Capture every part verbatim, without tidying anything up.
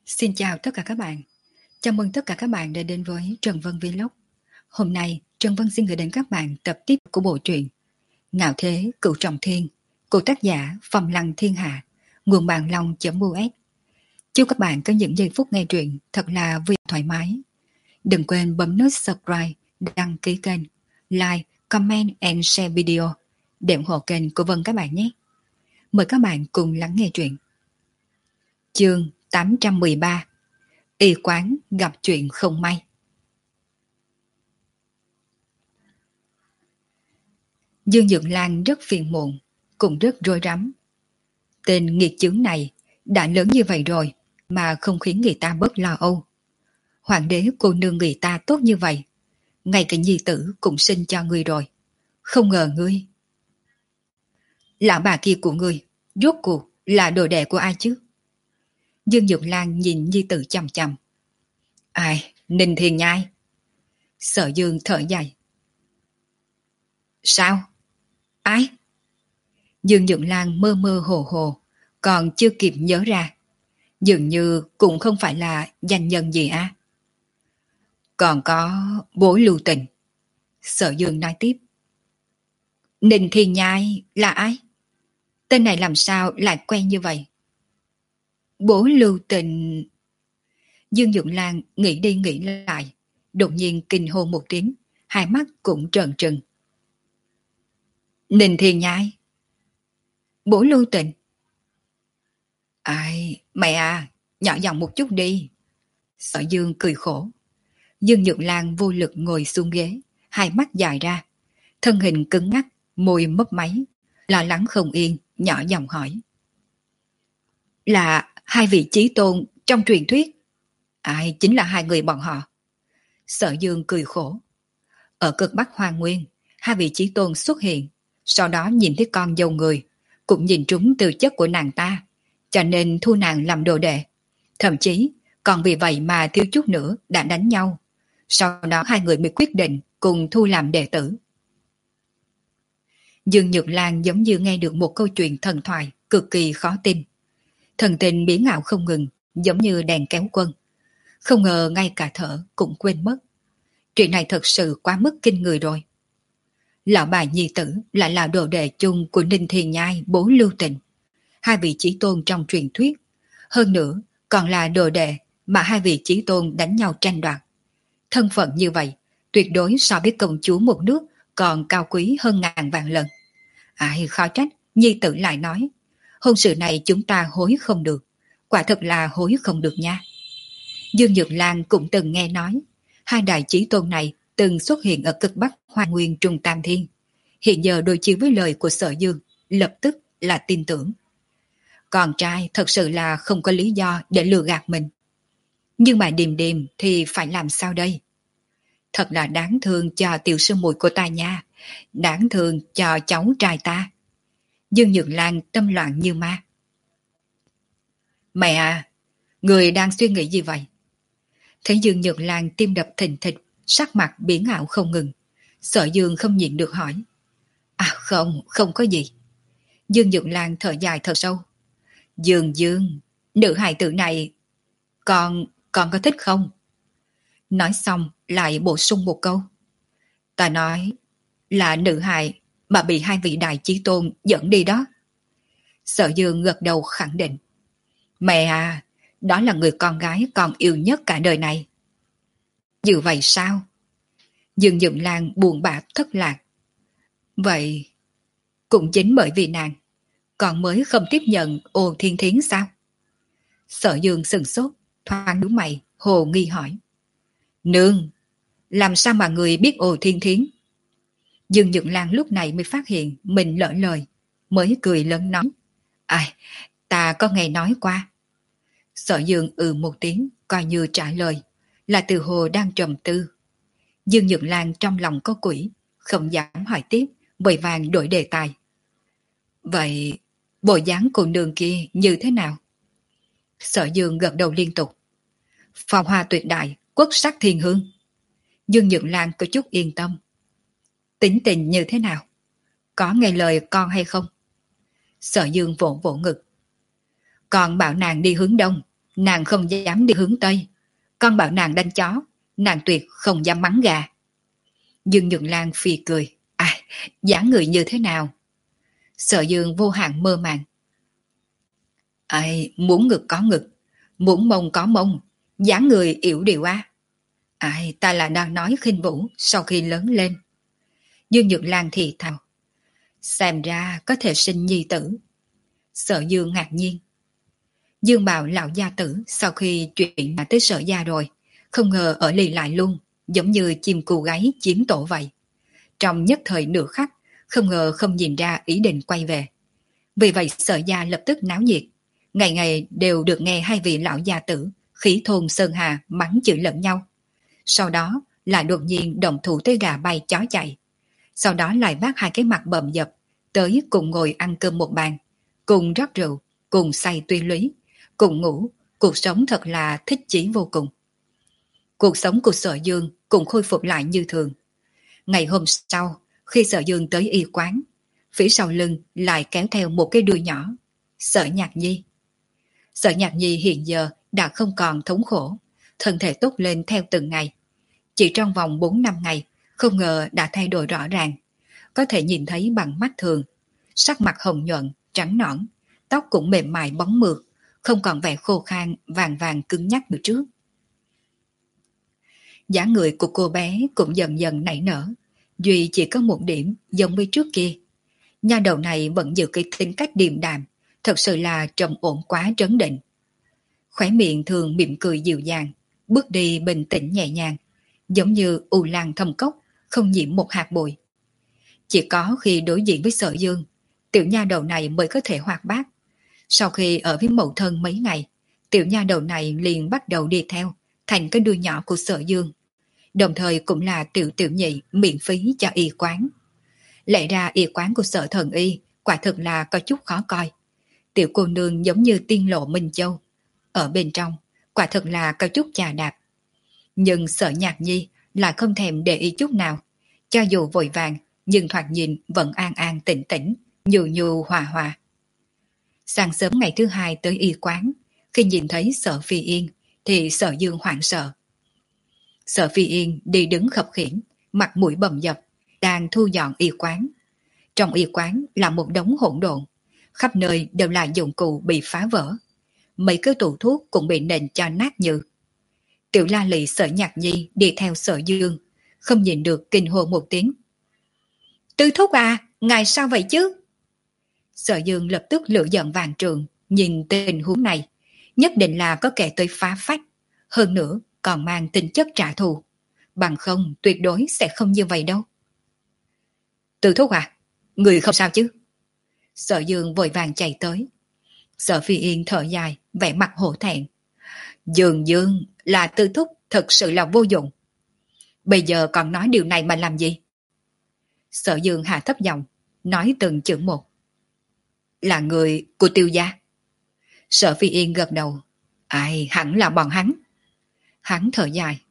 Xin chào tất cả các bạn. Chào mừng tất cả các bạn đã đến với Trần Vân Vlog. Hôm nay, Trần Vân xin gửi đến các bạn tập tiếp của bộ truyện Ngạo Thế Cửu Trọng Thiên của tác giả Phong Lăng Thiên Hạ, nguồn bàn long.us. Chúc các bạn có những giây phút nghe truyện thật là vui thoải mái. Đừng quên bấm nút subscribe, đăng ký kênh, like, comment and share video để ủng hộ kênh của Vân các bạn nhé. Mời các bạn cùng lắng nghe truyện. Chương tám trăm mười ba. Y quán gặp chuyện không may. Dương Nhượng Lan rất phiền muộn, cũng rất rối rắm. Tên nghiệt chướng này đã lớn như vậy rồi mà không khiến người ta bớt lo âu. Hoàng đế cô nương người ta tốt như vậy, ngay cả nhi tử cũng sinh cho ngươi rồi. Không ngờ ngươi... Lão bà kia của ngươi, rốt cuộc là đồ đệ của ai chứ? Dương Nhượng Lan nhìn nhi tử chằm chằm. Ai, Ninh Thiên Nhai. Sở Dương thở dài. Sao? Ai? Dương Nhượng Lan mơ mơ hồ hồ, còn chưa kịp nhớ ra. Dường như cũng không phải là danh nhân gì á. Còn có bố Lưu Tình. Sở Dương nói tiếp. Ninh Thiên Nhai là ai? Tên này làm sao lại quen như vậy? Bố Lưu Tình... Dương Nhượng Lan nghĩ đi nghĩ lại, đột nhiên kinh hô một tiếng, hai mắt cũng trợn trừng. Ninh Thiên Nhai? Bố Lưu Tình? Ai, mẹ à, nhỏ giọng một chút đi. Sở Dương cười khổ. Dương Nhượng Lan vô lực ngồi xuống ghế, hai mắt dài ra, thân hình cứng ngắc, môi mấp máy, lo lắng không yên, nhỏ giọng hỏi. Là hai vị chí tôn trong truyền thuyết? Ai chính là hai người bọn họ? Sở Dương cười khổ. Ở cực Bắc Hoa Nguyên, hai vị chí tôn xuất hiện, sau đó nhìn thấy con dâu người, cũng nhìn trúng tư chất của nàng ta, cho nên thu nàng làm đồ đệ. Thậm chí, còn vì vậy mà thiếu chút nữa đã đánh nhau. Sau đó hai người mới quyết định cùng thu làm đệ tử. Dương Nhược Lan giống như nghe được một câu chuyện thần thoại cực kỳ khó tin. Thần tình biến ảo không ngừng, giống như đèn kéo quân. Không ngờ ngay cả thở cũng quên mất. Chuyện này thật sự quá mức kinh người rồi. Lão bà nhi tử lại là đồ đệ chung của Ninh Thiên Nhai bố Lưu Tình, hai vị chí tôn trong truyền thuyết. Hơn nữa còn là đồ đệ mà hai vị chí tôn đánh nhau tranh đoạt. Thân phận như vậy tuyệt đối so với công chúa một nước còn cao quý hơn ngàn vạn lần. Ai khó trách nhi tử lại nói hôn sự này chúng ta hối không được. Quả thật là hối không được nha. Dương Nhược Lan cũng từng nghe nói hai đại chí tôn này từng xuất hiện ở cực Bắc Hoa Nguyên Trung Tam Thiên. Hiện giờ đối chiếu với lời của Sở Dương, lập tức là tin tưởng. Con trai thật sự là không có lý do để lừa gạt mình. Nhưng mà Điềm Điềm thì phải làm sao đây? Thật là đáng thương cho tiểu sư muội của ta nha. Đáng thương cho cháu trai ta. Dương Nhược Lan tâm loạn như ma. Mẹ à, người đang suy nghĩ gì vậy? Thấy Dương Nhược Lan tim đập thình thịch, sắc mặt biến ảo không ngừng. Sở Dương không nhịn được hỏi. À không, không có gì. Dương Nhược Lan thở dài thật sâu. Dương Dương, nữ hài tử này, con, con có thích không? Nói xong lại bổ sung một câu. Ta nói là nữ hài mà bị hai vị đại chí tôn dẫn đi đó. Sở Dương gật đầu khẳng định. Mẹ à, đó là người con gái con yêu nhất cả đời này. Như vậy sao? Dương Nhượng Lan buồn bã thất lạc. Vậy cũng chính bởi vì nàng, con mới không tiếp nhận Ô Thiên Thiến sao? Sở Dương sừng sốt, thoáng nhíu mày, hồ nghi hỏi. Nương, làm sao mà người biết Ô Thiên Thiến? Dương Nhượng Lan lúc này mới phát hiện mình lỡ lời, mới cười lớn nói. Ai, ta có nghe nói qua. Sở Dương ừ một tiếng, coi như trả lời, là từ hồ đang trầm tư. Dương Nhượng Lan trong lòng có quỷ, không dám hỏi tiếp, vội vàng đổi đề tài. Vậy, bộ dáng cô nương kia như thế nào? Sở Dương gật đầu liên tục. Phong hoa tuyệt đại, quốc sắc thiên hương. Dương Nhượng Lan có chút yên tâm. Tính tình như thế nào? Có nghe lời con hay không? Sở Dương vỗ vỗ ngực. Con bảo nàng đi hướng đông, Nàng không dám đi hướng Tây. Con bảo nàng đánh chó, nàng tuyệt không dám mắng gà. Dương Nhược Lan phì cười. À, dáng người như thế nào? Sở Dương vô hạn mơ màng. Ai, muốn ngực có ngực, muốn mông có mông, dáng người yểu điệu á. Ai, ta là đang nói khinh vũ sau khi lớn lên. Dương Nhược Lan thì thào. Xem ra có thể sinh nhi tử. Sở Dương ngạc nhiên. Dương Bảo lão gia tử sau khi chuyện đã tới Sở gia rồi, không ngờ ở lì lại luôn, giống như chim cù gáy chiếm tổ vậy. Trong nhất thời nửa khắc, không ngờ không nhìn ra ý định quay về. Vì vậy Sở gia lập tức náo nhiệt, ngày ngày đều được nghe hai vị lão gia tử khí thôn sơn hà mắng chửi lẫn nhau. Sau đó lại đột nhiên động thủ tới gà bay chó chạy. Sau đó lại vác hai cái mặt bầm dập tới cùng ngồi ăn cơm một bàn, cùng rót rượu, cùng say tuy lý, cùng ngủ. Cuộc sống thật là thích chí vô cùng. Cuộc sống của Sở Dương cũng khôi phục lại như thường. Ngày hôm sau, khi Sở Dương tới y quán, phía sau lưng lại kéo theo một cái đuôi nhỏ. Sở Nhạc Nhi. Sở Nhạc Nhi hiện giờ đã không còn thống khổ, thân thể tốt lên theo từng ngày. Chỉ trong vòng bốn năm ngày, không ngờ đã thay đổi rõ ràng. Có thể nhìn thấy bằng mắt thường. Sắc mặt hồng nhuận, trắng nõn, tóc cũng mềm mại bóng mượt, không còn vẻ khô khan, vàng vàng cứng nhắc như trước. Dáng người của cô bé cũng dần dần nảy nở. Duy chỉ có một điểm giống với trước kia. Nha đầu này vẫn giữ cái tính cách điềm đạm, thật sự là trầm ổn quá trấn định. Khóe miệng thường mỉm cười dịu dàng, bước đi bình tĩnh nhẹ nhàng, giống như u lan thâm cốc, không nhiễm một hạt bụi. Chỉ có khi đối diện với Sở Dương, tiểu nha đầu này mới có thể hoạt bát. Sau khi ở với mẫu thân mấy ngày, tiểu nha đầu này liền bắt đầu đi theo, thành cái đuôi nhỏ của Sở Dương. Đồng thời cũng là tiểu tiểu nhị miễn phí cho y quán. Lẽ ra y quán của Sở Thần Y quả thực là có chút khó coi. Tiểu cô nương giống như tiên lộ Minh Châu. Ở bên trong, quả thực là có chút chà đạp. Nhưng Sở Nhạc Nhi lại không thèm để ý chút nào. Cho dù vội vàng, nhưng thoạt nhìn vẫn an an tĩnh tĩnh, nhu nhu hòa hòa. Sáng sớm ngày thứ hai tới y quán, khi nhìn thấy Sở Phi Yên, thì Sở Dương hoảng sợ. Sở Phi Yên đi đứng khập khiễng, mặt mũi bầm dập, đang thu dọn y quán. Trong y quán là một đống hỗn độn, khắp nơi đều là dụng cụ bị phá vỡ. Mấy cái tủ thuốc cũng bị nện cho nát nhừ. Tiểu La Lị Sở Nhạc Nhi đi theo Sở Dương, không nhìn được kinh hô một tiếng. Tư thúc à, ngài sao vậy chứ? Sở Dương lập tức lửa giận vàng trường, nhìn tình huống này, nhất định là có kẻ tới phá phách, hơn nữa còn mang tính chất trả thù. Bằng không tuyệt đối sẽ không như vậy đâu. Tư thúc à, người không sao chứ? Sở Dương vội vàng chạy tới. Sở Phi Yên thở dài, vẻ mặt hổ thẹn. Dương Dương là Tư thúc thật sự là vô dụng. Bây giờ còn nói điều này mà làm gì? Sở Dương hạ thấp giọng, nói từng chữ một. Là người của Tiêu gia. Sở Phi Yên gật đầu. Ai, hẳn là bọn hắn. Hắn thở dài.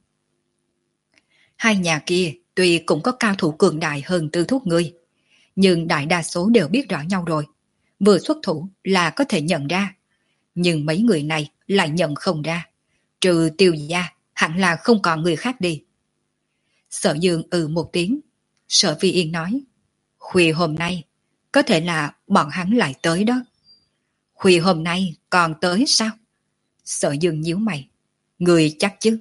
Hai nhà kia tuy cũng có cao thủ cường đại hơn Tư thúc ngươi, nhưng đại đa số đều biết rõ nhau rồi. Vừa xuất thủ là có thể nhận ra. Nhưng mấy người này lại nhận không ra. Trừ Tiêu gia, hẳn là không còn người khác đi. Sở Dương ừ một tiếng. Sở Phi Yên nói. Khuya hôm nay, có thể là bọn hắn lại tới đó. Khuya hôm nay còn tới sao? Sở Dương nhíu mày. Người chắc chứ?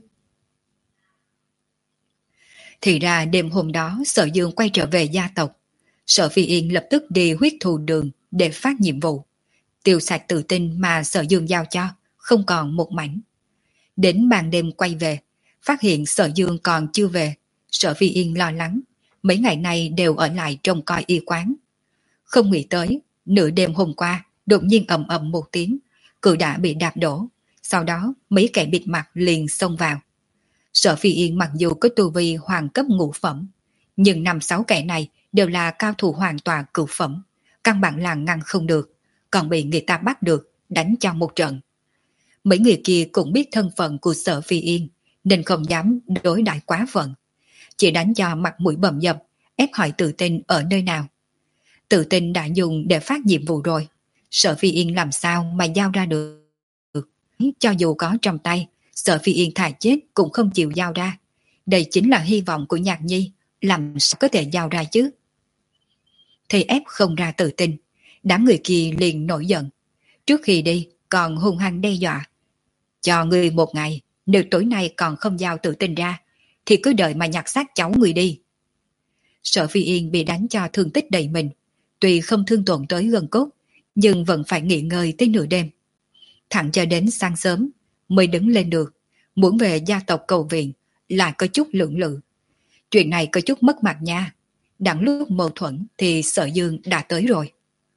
Thì ra đêm hôm đó Sở Dương quay trở về gia tộc. Sở Phi Yên lập tức đi huyết thù đường để phát nhiệm vụ. Tiêu sạch tự tin mà Sở Dương giao cho, không còn một mảnh. Đến ban đêm quay về, phát hiện Sở Dương còn chưa về. Sở Phi Yên lo lắng, mấy ngày nay đều ở lại trông coi y quán. Không nghĩ tới, nửa đêm hôm qua, đột nhiên ầm ầm một tiếng, cửa đã bị đạp đổ. Sau đó, mấy kẻ bịt mặt liền xông vào. Sở Phi Yên mặc dù có tu vi hoàng cấp ngũ phẩm, nhưng năm sáu kẻ này đều là cao thủ hoàn toàn cửu phẩm, căn bản là ngăn không được, còn bị người ta bắt được, đánh cho một trận. Mấy người kia cũng biết thân phận của Sở Phi Yên, nên không dám đối đãi quá phận, chỉ đánh cho mặt mũi bầm dập, ép hỏi tự tin ở nơi nào. Tự tin đã dùng để phát nhiệm vụ rồi, Sở Phi Yên làm sao mà giao ra được. cho dù có trong tay, Sở Phi Yên thà chết cũng không chịu giao ra. Đây chính là hy vọng của Nhạc Nhi, làm sao có thể giao ra chứ? Thì ép không ra tự tin, đám người kia liền nổi giận. Trước khi đi còn hung hăng đe dọa. Cho người một ngày, nếu tối nay còn không giao tự tin ra, thì cứ đợi mà nhặt xác cháu người đi. Sở Phi Yên bị đánh cho thương tích đầy mình, tuy không thương tổn tới gần cốt, nhưng vẫn phải nghỉ ngơi tới nửa đêm. Thẳng cho đến sáng sớm mới đứng lên được, muốn về gia tộc cầu viện lại có chút lưỡng lự. Chuyện này có chút mất mặt nha. Đặng lúc mâu thuẫn thì Sở Dương đã tới rồi.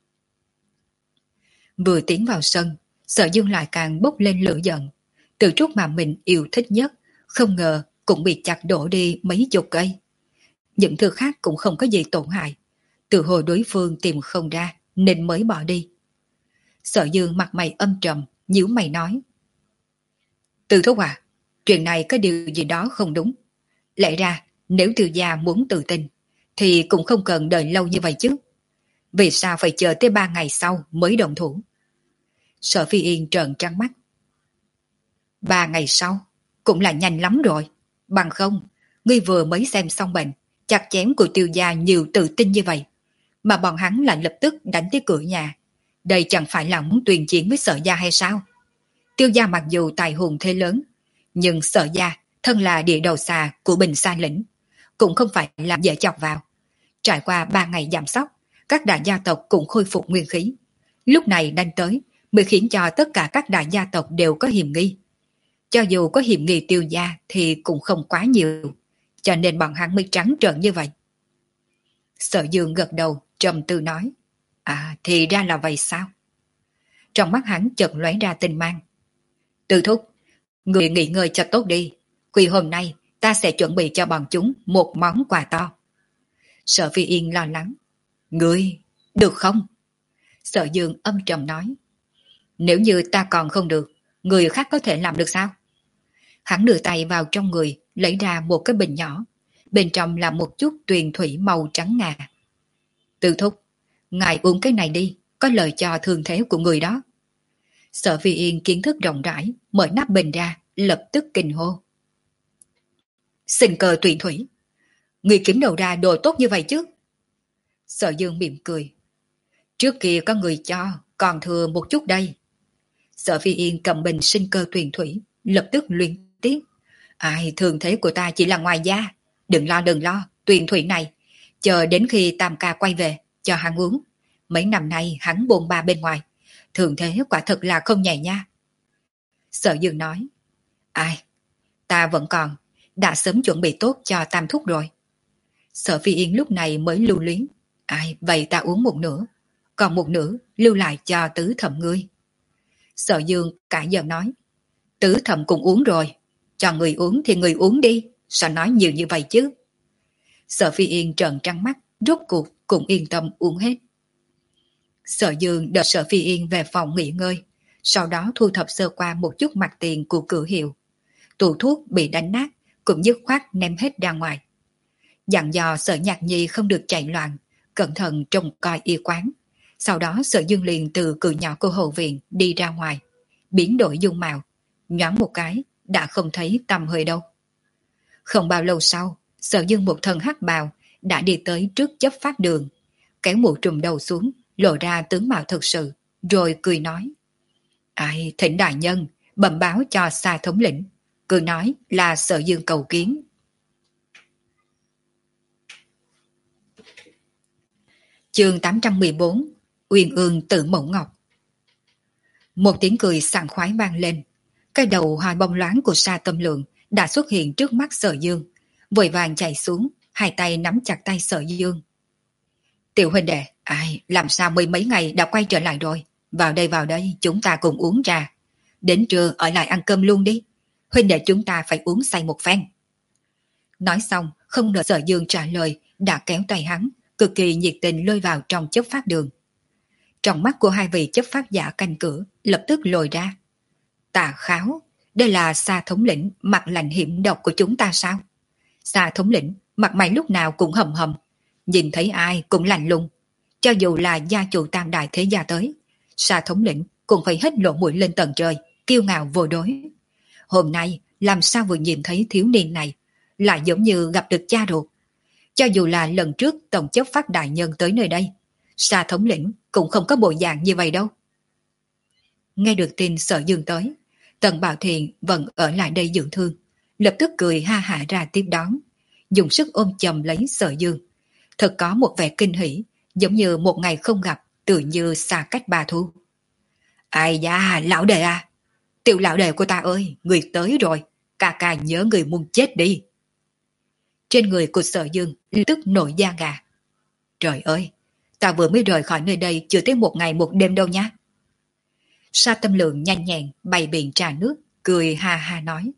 Vừa tiến vào sân, Sở Dương lại càng bốc lên lửa giận. Từ trúc mà mình yêu thích nhất, không ngờ cũng bị chặt đổ đi mấy chục cây. Những thứ khác cũng không có gì tổn hại. Từ hồi đối phương tìm không ra nên mới bỏ đi. Sở Dương mặt mày âm trầm, nhíu mày nói: Từ thúc à, chuyện này có điều gì đó không đúng. Lẽ ra nếu Từ gia muốn tự tin thì cũng không cần đợi lâu như vậy chứ. Vì sao phải chờ tới ba ngày sau mới động thủ? Sở Phi Yên trợn trắng mắt. Ba ngày sau cũng là nhanh lắm rồi. Bằng không, ngươi vừa mới xem xong bệnh, chặt chém của Tiêu gia nhiều tự tin như vậy, mà bọn hắn lại lập tức đánh tới cửa nhà. Đây chẳng phải là muốn tuyên chiến với Sở gia hay sao? Tiêu gia mặc dù tài hùng thế lớn, nhưng Sở gia thân là địa đầu xà của Bình Sa lĩnh, cũng không phải là dễ chọc vào. Trải qua ba ngày giảm sóc, các đại gia tộc cũng khôi phục nguyên khí. Lúc này đánh tới mới khiến cho tất cả các đại gia tộc đều có hiểm nghi. Cho dù có hiểm nghi Tiêu gia thì cũng không quá nhiều, cho nên bọn hắn mới trắng trợn như vậy. Sở Dương gật đầu trầm tư nói: À, thì ra là vậy sao? Trong mắt hắn chợt lóe ra tinh mang. Từ thúc, người nghỉ ngơi cho tốt đi. Vì hôm nay ta sẽ chuẩn bị cho bọn chúng một món quà to. Sở Phi Yên lo lắng. Ngươi, được không? Sở Dương âm trầm nói. Nếu như ta còn không được, người khác có thể làm được sao? Hắn đưa tay vào trong người, lấy ra một cái bình nhỏ. Bên trong là một chút tuyền thủy màu trắng ngà. Từ thúc, ngài uống cái này đi, có lợi cho thương thế của người đó. Sở Phi Yên kiến thức rộng rãi, mở nắp bình ra, lập tức kinh hô. Sinh cơ tuyền thủy, người kiếm đầu ra đồ tốt như vậy chứ? Sở Dương mỉm cười. Trước kia có người cho, còn thừa một chút đây. Sở Phi Yên cầm bình sinh cơ tuyền thủy, lập tức luyến tiếc. Ai, thường thế của ta chỉ là ngoài da. Đừng lo đừng lo, tuyền thủy này, chờ đến khi Tam ca quay về, cho hắn uống. Mấy năm nay hắn bồn ba bên ngoài, thường thế quả thật là không nhẹ nha. Sở Dương nói. Ai, ta vẫn còn, đã sớm chuẩn bị tốt cho Tam thúc rồi. Sở Phi Yên lúc này mới lưu luyến. Ai, vậy ta uống một nửa, còn một nửa lưu lại cho tứ thẩm ngươi. Sở Dương cả giận nói. Tứ thẩm cũng uống rồi, cho người uống thì người uống đi, sao nói nhiều như vậy chứ? Sở Phi Yên trợn trắng mắt, rốt cuộc cũng yên tâm uống hết. Sở Dương đợi Sở Phi Yên về phòng nghỉ ngơi, sau đó thu thập sơ qua một chút mặt tiền của cửa hiệu. Tủ thuốc bị đánh nát, cũng dứt khoát ném hết ra ngoài. Dặn dò Sở Nhạc Nhi không được chạy loạn, cẩn thận trông coi y quán. Sau đó Sở Dương liền từ cửa nhỏ của hậu viện đi ra ngoài, biến đổi dung mạo, nhoáng một cái đã không thấy tầm hơi đâu. Không bao lâu sau, Sở Dương một thân hắc bào đã đi tới trước chấp pháp đường, kéo mũ trùm đầu xuống, lộ ra tướng mạo thực sự, rồi cười nói. Ai, thỉnh đại nhân, bẩm báo cho Sa thống lĩnh, cứ nói là Sở Dương cầu kiến. Chương tám trăm mười bốn, Uyên Ương Tử Mẫu Ngọc. Một tiếng cười sảng khoái vang lên, cái đầu hoa bông loáng của Sa Tâm Lượng đã xuất hiện trước mắt Sở Dương, vội vàng chạy xuống, hai tay nắm chặt tay Sở Dương. Tiểu huynh đệ, ai, làm sao mới mấy ngày đã quay trở lại rồi? Vào đây vào đây, chúng ta cùng uống trà. Đến trưa ở lại ăn cơm luôn đi. Huynh đệ chúng ta phải uống say một phen. Nói xong, không đợi Sở Dương trả lời, đã kéo tay hắn, cực kỳ nhiệt tình lôi vào trong chấp pháp đường. Trong mắt của hai vị chấp pháp giả canh cửa, lập tức lồi ra. Tà Kháo, đây là Sa thống lĩnh mặt lạnh hiểm độc của chúng ta sao? Sa thống lĩnh, mặt mày lúc nào cũng hầm hầm, nhìn thấy ai cũng lạnh lùng. Cho dù là gia chủ tam đại thế gia tới, Sa thống lĩnh cũng phải hết lộ mũi lên tầng trời, kiêu ngạo vô đối. Hôm nay làm sao vừa nhìn thấy thiếu niên này, lại giống như gặp được cha ruột. Cho dù là lần trước tổng chấp phát đại nhân tới nơi đây, Sa thống lĩnh cũng không có bộ dạng như vậy đâu. Nghe được tin Sở Dương tới, Tần Bảo Thiện vẫn ở lại đây dưỡng thương, lập tức cười ha hả ra tiếp đón, dùng sức ôm chầm lấy Sở Dương. Thật có một vẻ kinh hỉ, giống như một ngày không gặp, tự như xa cách ba thu. Ai da, lão đệ à, tiểu lão đệ của ta ơi, người tới rồi, ca ca nhớ người muốn chết đi. Trên người của Sở Dương lập tức nổi da gà. Trời ơi, ta vừa mới rời khỏi nơi đây chưa tới một ngày một đêm đâu nhá. Sa Tâm Lượng nhanh nhẹn bày biện trà nước, cười ha ha nói.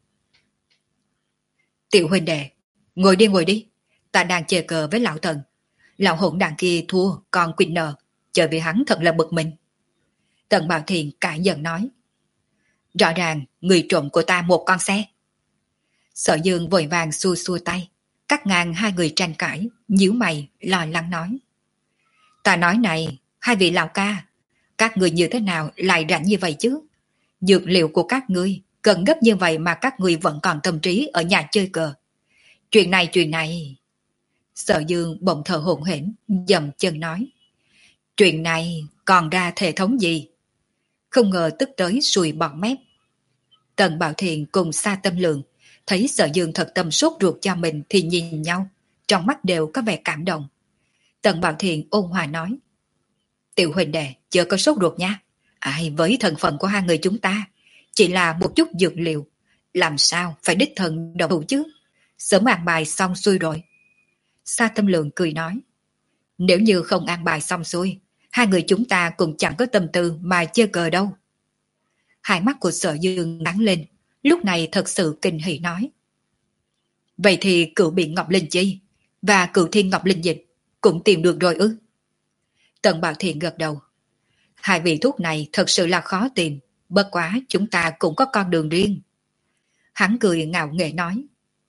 Tiểu huynh đệ, ngồi đi ngồi đi, ta đang chơi cờ với lão Tần. Lão hỗn đàn kia thua còn quỵt nợ, chờ vì hắn thật là bực mình. Tần Bảo Thiện cãi giận nói. Rõ ràng người trộm của ta một con xe. Sở Dương vội vàng xua xua tay, cắt ngang hai người tranh cãi, nhíu mày lo lắng nói. Ta nói này, hai vị lão ca, các người như thế nào lại rảnh như vậy chứ? Dược liệu của các ngươi cần gấp như vậy mà các ngươi vẫn còn tâm trí ở nhà chơi cờ. Chuyện này chuyện này. Sở Dương bỗng thở hổn hển, dậm chân nói. Chuyện này còn ra hệ thống gì? Không ngờ tức tới sùi bọt mép. Tần Bảo Thiện cùng Sa Tâm Lượng thấy Sở Dương thật tâm sốt ruột cho mình thì nhìn nhau, trong mắt đều có vẻ cảm động. Tần Bảo Thiện ôn hòa nói. Tiểu huynh đệ, chưa có sốt ruột nha. Ai với thân phận của hai người chúng ta, chỉ là một chút dược liệu, làm sao phải đích thân động thủ chứ? Sớm an bài xong xuôi rồi. Sa Tâm Lượng cười nói. Nếu như không an bài xong xuôi, hai người chúng ta cũng chẳng có tâm tư mà chơi cờ đâu. Hai mắt của Sở Dương sáng lên, lúc này thật sự kinh hỉ nói. Vậy thì cửu biện Ngọc Linh Chi và cửu thiên Ngọc Linh Dịch cũng tìm được rồi ư? Tần Bảo Thiện gật đầu. Hai vị thuốc này thật sự là khó tìm, bất quá chúng ta cũng có con đường riêng. Hắn cười ngạo nghễ nói.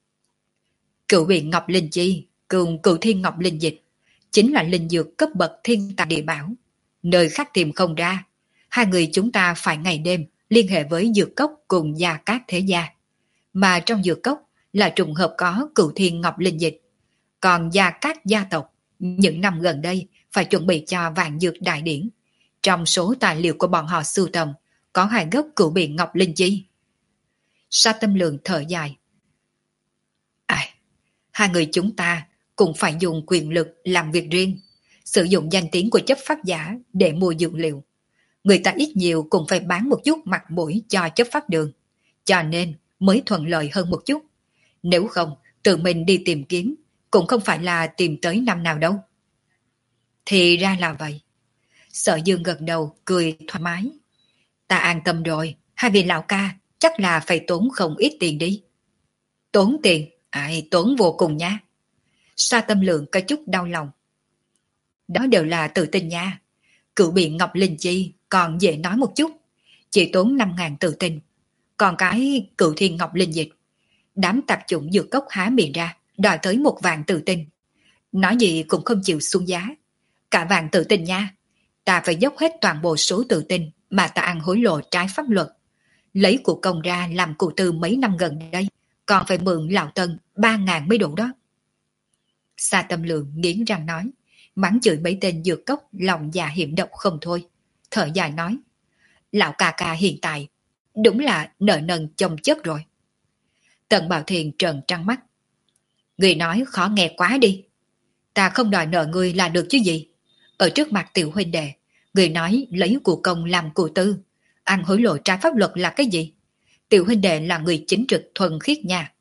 Cửu biện Ngọc Linh Chi cùng cửu thiên Ngọc Linh Dịch chính là linh dược cấp bậc thiên tài địa bảo. Nơi khác tìm không ra, hai người chúng ta phải ngày đêm liên hệ với dược cốc cùng Gia Cát Thế Gia. Mà trong dược cốc là trùng hợp có cửu thiên Ngọc Linh Dịch. Còn Gia Cát gia tộc, những năm gần đây phải chuẩn bị cho vạn dược đại điển. Trong số tài liệu của bọn họ sưu tầm, có hai gốc cửu biện Ngọc Linh Chi. Sa Tâm Lượng thở dài. À, hai người chúng ta cũng phải dùng quyền lực làm việc riêng, sử dụng danh tiếng của chấp pháp giả để mua dược liệu. Người ta ít nhiều cũng phải bán một chút mặt mũi cho chấp pháp đường, cho nên mới thuận lợi hơn một chút. Nếu không, tự mình đi tìm kiếm, cũng không phải là tìm tới năm nào đâu. Thì ra là vậy. Sở Dương gật đầu, cười thoải mái. Ta an tâm rồi, hai vị lão ca chắc là phải tốn không ít tiền đi. Tốn tiền? Ai, tốn vô cùng nha. Sa Tâm Lượng có chút đau lòng. Đó đều là tự tin nha. Cửu biện Ngọc Linh Chi còn dễ nói một chút, chỉ tốn năm ngàn tự tin. Còn cái cửu thiên Ngọc Linh Dịch, đám tạp chủng dược cốc há miệng ra, đòi tới một vạn tự tin. Nói gì cũng không chịu xuống giá. Cả vạn tự tin nha. Ta phải dốc hết toàn bộ số tự tin mà ta ăn hối lộ trái pháp luật. Lấy của công ra làm cụ tư mấy năm gần đây, còn phải mượn lão Tân ba ngàn mới đủ đó. Sa Tâm Lượng nghiến răng nói, mắng chửi mấy tên dược cốc lòng dạ hiểm độc không thôi. Thở dài nói, lão ca ca hiện tại đúng là nợ nần chồng chất rồi. Tần Bảo Thiền trợn trăng mắt. Người nói khó nghe quá đi. Ta không đòi nợ ngươi là được chứ gì. Ở trước mặt tiểu huynh đệ, người nói lấy của công làm của tư, ăn hối lộ trái pháp luật là cái gì? Tiểu huynh đệ là người chính trực thuần khiết nha.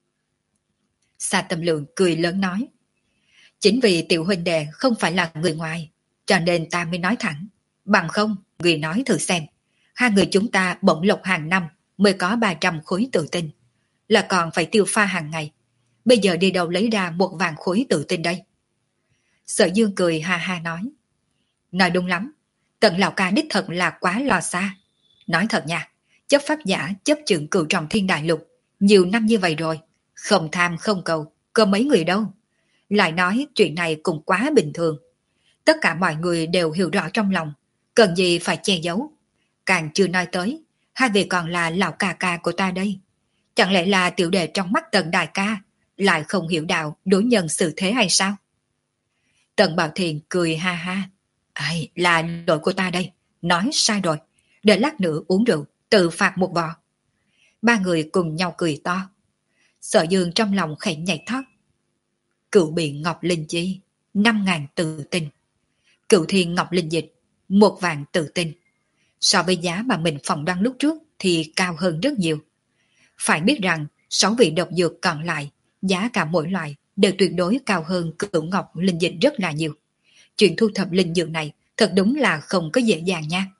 Sa Tâm Lượng cười lớn nói, chính vì tiểu huynh đệ không phải là người ngoài, cho nên ta mới nói thẳng. Bằng không, người nói thử xem, hai người chúng ta bổng lộc hàng năm mới có ba trăm khối tự tin, là còn phải tiêu pha hàng ngày. Bây giờ đi đâu lấy ra một vạn khối tự tin đây? Sở Dương cười ha ha nói, nói đúng lắm, Tần lão ca đích thật là quá lo xa. Nói thật nha, chấp pháp giả chấp trưởng cửu trọng thiên đại lục nhiều năm như vậy rồi, không tham không cầu, có mấy người đâu. Lại nói chuyện này cũng quá bình thường. Tất cả mọi người đều hiểu rõ trong lòng, cần gì phải che giấu. Càng chưa nói tới, hai vị còn là lão ca ca của ta đây. Chẳng lẽ là tiểu đệ trong mắt Tần đại ca lại không hiểu đạo đối nhân xử thế hay sao? Tần Bảo Thiền cười ha ha. Ai, là lỗi của ta đây, nói sai rồi. Để lát nữa uống rượu, tự phạt một vò. Ba người cùng nhau cười to. Sở Dương trong lòng khẽ nhảy thoát. Cựu biện ngọc linh chi, năm ngàn tự tinh. Cựu thiên ngọc linh dịch, một vạn tự tinh. So với giá mà mình phỏng đoán lúc trước thì cao hơn rất nhiều. Phải biết rằng sáu vị độc dược còn lại, giá cả mỗi loại đều tuyệt đối cao hơn cựu ngọc linh dịch rất là nhiều. Chuyện thu thập linh dược này thật đúng là không có dễ dàng nha.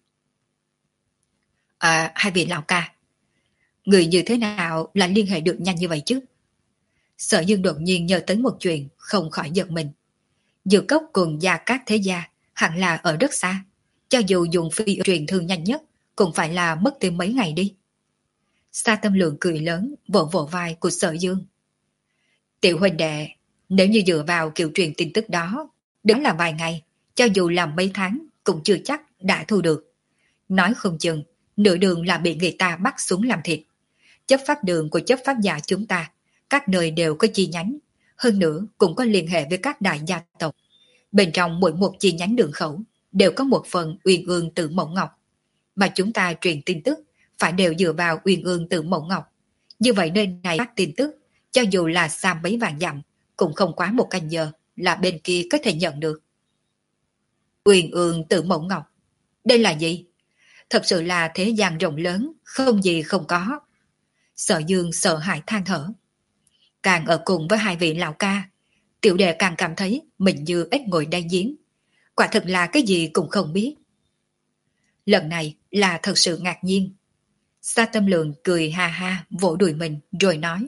À, hai vị lão ca, người như thế nào là liên hệ được nhanh như vậy chứ? Sở Dương đột nhiên nhớ tới một chuyện, không khỏi giật mình. Dược cốc cùng gia các thế gia hẳn là ở rất xa. Cho dù dùng phi truyền thương nhanh nhất cũng phải là mất thêm mấy ngày đi. Sa Tâm Lượng cười lớn, vỗ vỗ vai của Sở Dương. Tiểu huynh đệ, nếu như dựa vào kiểu truyền tin tức đó, đứng là vài ngày, cho dù làm mấy tháng cũng chưa chắc đã thu được. Nói không chừng, nửa đường là bị người ta bắt xuống làm thịt. Chấp pháp đường của chấp pháp giả chúng ta, các nơi đều có chi nhánh, hơn nữa cũng có liên hệ với các đại gia tộc. Bên trong mỗi một chi nhánh đường khẩu đều có một phần Uyên Ương Tử Mẫu Ngọc, mà chúng ta truyền tin tức phải đều dựa vào Uyên Ương Tử Mẫu Ngọc. Như vậy nơi này phát tin tức, cho dù là xa mấy vạn dặm, cũng không quá một canh giờ là bên kia có thể nhận được. Uyên Ương Tử Mẫu Ngọc, đây là gì? Thật sự là thế gian rộng lớn, không gì không có. Sở Dương sợ hãi than thở. Càng ở cùng với hai vị lão ca, tiểu đệ càng cảm thấy mình như ếch ngồi đáy giếng. Quả thực là cái gì cũng không biết. Lần này là thật sự ngạc nhiên. Sa Tâm Lượng cười ha ha vỗ đùi mình rồi nói.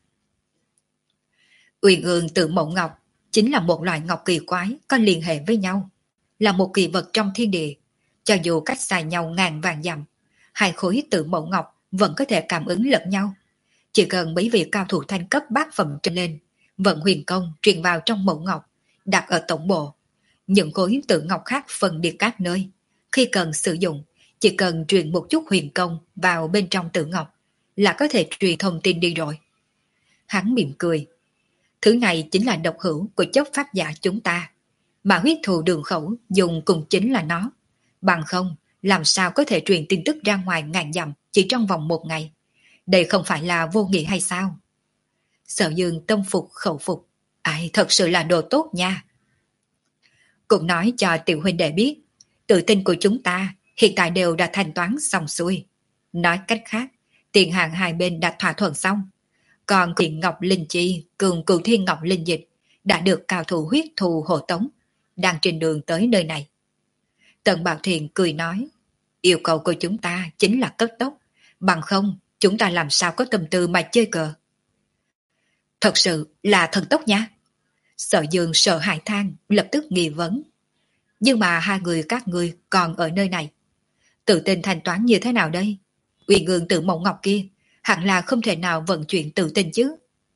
Uyên Ương Tử Mẫu Ngọc chính là một loại ngọc kỳ quái có liên hệ với nhau. Là một kỳ vật trong thiên địa. Cho dù cách xa nhau ngàn vạn dặm, hai khối Tử Mẫu Ngọc vẫn có thể cảm ứng lẫn nhau. Chỉ cần mấy vị cao thủ thanh cấp bát phẩm trở lên, vận huyền công truyền vào trong Mẫu Ngọc, đặt ở tổng bộ. Những khối Tử Ngọc khác phân đi các nơi. Khi cần sử dụng, chỉ cần truyền một chút huyền công vào bên trong Tử Ngọc là có thể truyền thông tin đi rồi. Hắn mỉm cười. Thứ này chính là độc hữu của chấp pháp giả chúng ta, mà huyết thù đường khẩu dùng cùng chính là nó. Bằng không, làm sao có thể truyền tin tức ra ngoài ngàn dặm chỉ trong vòng một ngày. Đây không phải là vô nghĩa hay sao? Sở Dương tâm phục khẩu phục. Ai, thật sự là đồ tốt nha. Cũng nói cho tiểu huynh đệ biết, tự tin của chúng ta hiện tại đều đã thanh toán xong xuôi. Nói cách khác, tiền hàng hai bên đã thỏa thuận xong. Còn tiền Ngọc Linh Chi cùng Cửu Thiên Ngọc Linh Dịch đã được cao thủ huyết thù hộ tống, đang trên đường tới nơi này. Tần Bảo Thiền cười nói, yêu cầu của chúng ta chính là cấp tốc, bằng không chúng ta làm sao có tâm tư mà chơi cờ. Thật sự là thần tốc nha. Sở Dương sợ hãi than, lập tức nghi vấn. Nhưng mà hai người các ngươi còn ở nơi này, tự tin thanh toán như thế nào đây? Uyên Ương Tử Mẫu Ngọc kia hẳn là không thể nào vận chuyển tự tin chứ.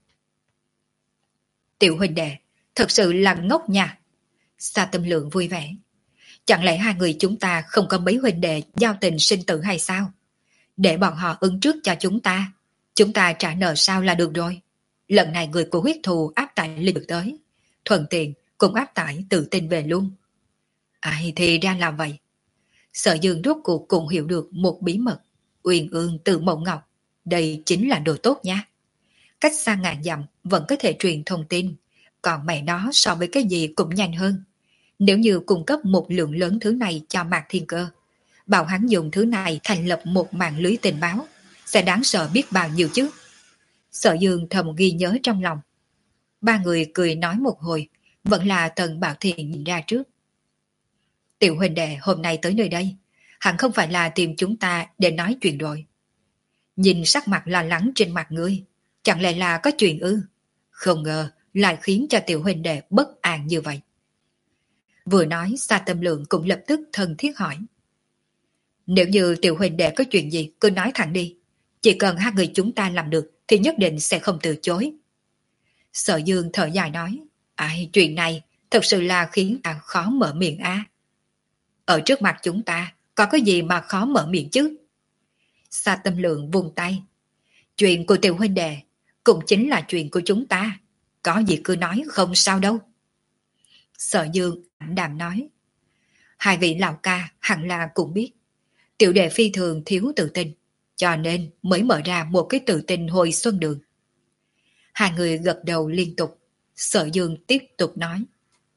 Tiểu huynh đệ, thật sự là ngốc nha. Sa Tâm Lượng vui vẻ. Chẳng lẽ hai người chúng ta không có mấy huynh đệ giao tình sinh tử hay sao? Để bọn họ ứng trước cho chúng ta, chúng ta trả nợ sao là được rồi. Lần này người của huyết thù áp tải linh được tới, thuận tiện cũng áp tải tự tin về luôn. Ai thì ra là vậy. Sở Dương rốt cuộc cũng hiểu được một bí mật. Uyên Ương Tử Mẫu Ngọc, đây chính là đồ tốt nha. Cách xa ngàn dặm vẫn có thể truyền thông tin, còn mẹ nó so với cái gì cũng nhanh hơn. Nếu như cung cấp một lượng lớn thứ này cho Mạc Thiên Cơ, bảo hắn dùng thứ này thành lập một mạng lưới tình báo, sẽ đáng sợ biết bao nhiêu chứ. Sở Dương thầm ghi nhớ trong lòng. Ba người cười nói một hồi, vẫn là Tần Bảo Thiện nhìn ra trước. Tiểu huynh đệ hôm nay tới nơi đây, hẳn không phải là tìm chúng ta để nói chuyện rồi. Nhìn sắc mặt lo lắng trên mặt ngươi, chẳng lẽ là có chuyện ư? Không ngờ lại khiến cho tiểu huynh đệ bất an như vậy. Vừa nói, Sa Tâm Lượng cũng lập tức thân thiết hỏi. Nếu như tiểu huynh đệ có chuyện gì cứ nói thẳng đi, chỉ cần hai người chúng ta làm được thì nhất định sẽ không từ chối. Sở Dương thở dài nói, ai, chuyện này thật sự là khiến ta khó mở miệng a. Ở trước mặt chúng ta có cái gì mà khó mở miệng chứ? Sa Tâm Lượng vùng tay. Chuyện của Tiểu huynh đệ cũng chính là chuyện của chúng ta. Có gì cứ nói, không sao đâu. Sở Dương ảm đạm nói. Hai vị lão ca hẳn là cũng biết. Tiểu đệ phi thường thiếu tự tin, cho nên mới mở ra một cái tự tin hồi xuân đường. Hai người gật đầu liên tục. Sở Dương tiếp tục nói.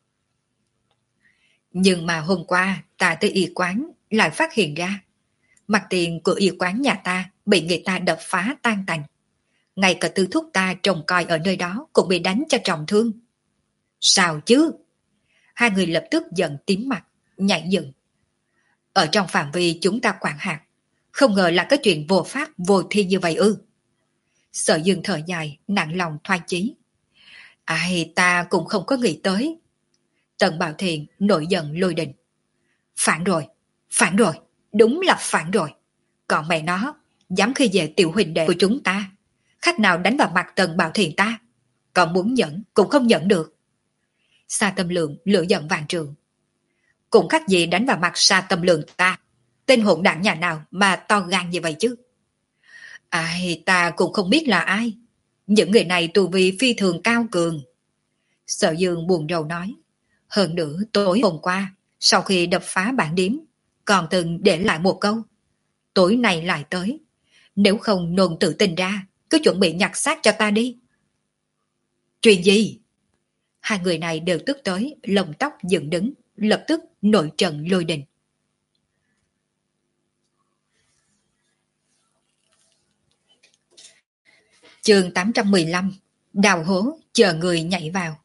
Nhưng mà hôm qua ta tới y quán lại phát hiện ra mặt tiền của y quán nhà ta bị người ta đập phá tan tành. Ngay cả tư thúc ta trông coi ở nơi đó cũng bị đánh cho trọng thương. Sao chứ? Hai người lập tức giận tím mặt, nhảy dựng. Ở trong phạm vi chúng ta quản hạt, không ngờ là cái chuyện vô pháp vô thiên như vậy ư? Sở Dương thở dài, nặng lòng thoái chí. Ai ta cũng không có nghĩ tới. Tần Bảo Thiện nổi giận lôi đình. Phản rồi, phản rồi, đúng là phản rồi. Còn mẹ nó, dám khi về tiểu huynh đệ của chúng ta. Khách nào đánh vào mặt Tần Bảo Thiện ta, còn muốn nhẫn cũng không nhẫn được. Sa Tâm Lượng lửa giận vạn trường. Cũng khác gì đánh vào mặt Sa Tâm Lượng ta. Tên hỗn đảng nhà nào mà to gan như vậy chứ? Ai ta cũng không biết là ai. Những người này tu vi phi thường cao cường. Sở Dương buồn rầu nói. Hơn nữa tối hôm qua, sau khi đập phá bản điếm, còn từng để lại một câu. Tối nay lại tới. Nếu không nôn tự tin ra, cứ chuẩn bị nhặt xác cho ta đi. Chuyện gì? Hai người này đều tức tới, lông tóc dựng đứng, lập tức nổi trận lôi đình. Chương tám trăm mười lăm. Đào hố, chờ người nhảy vào.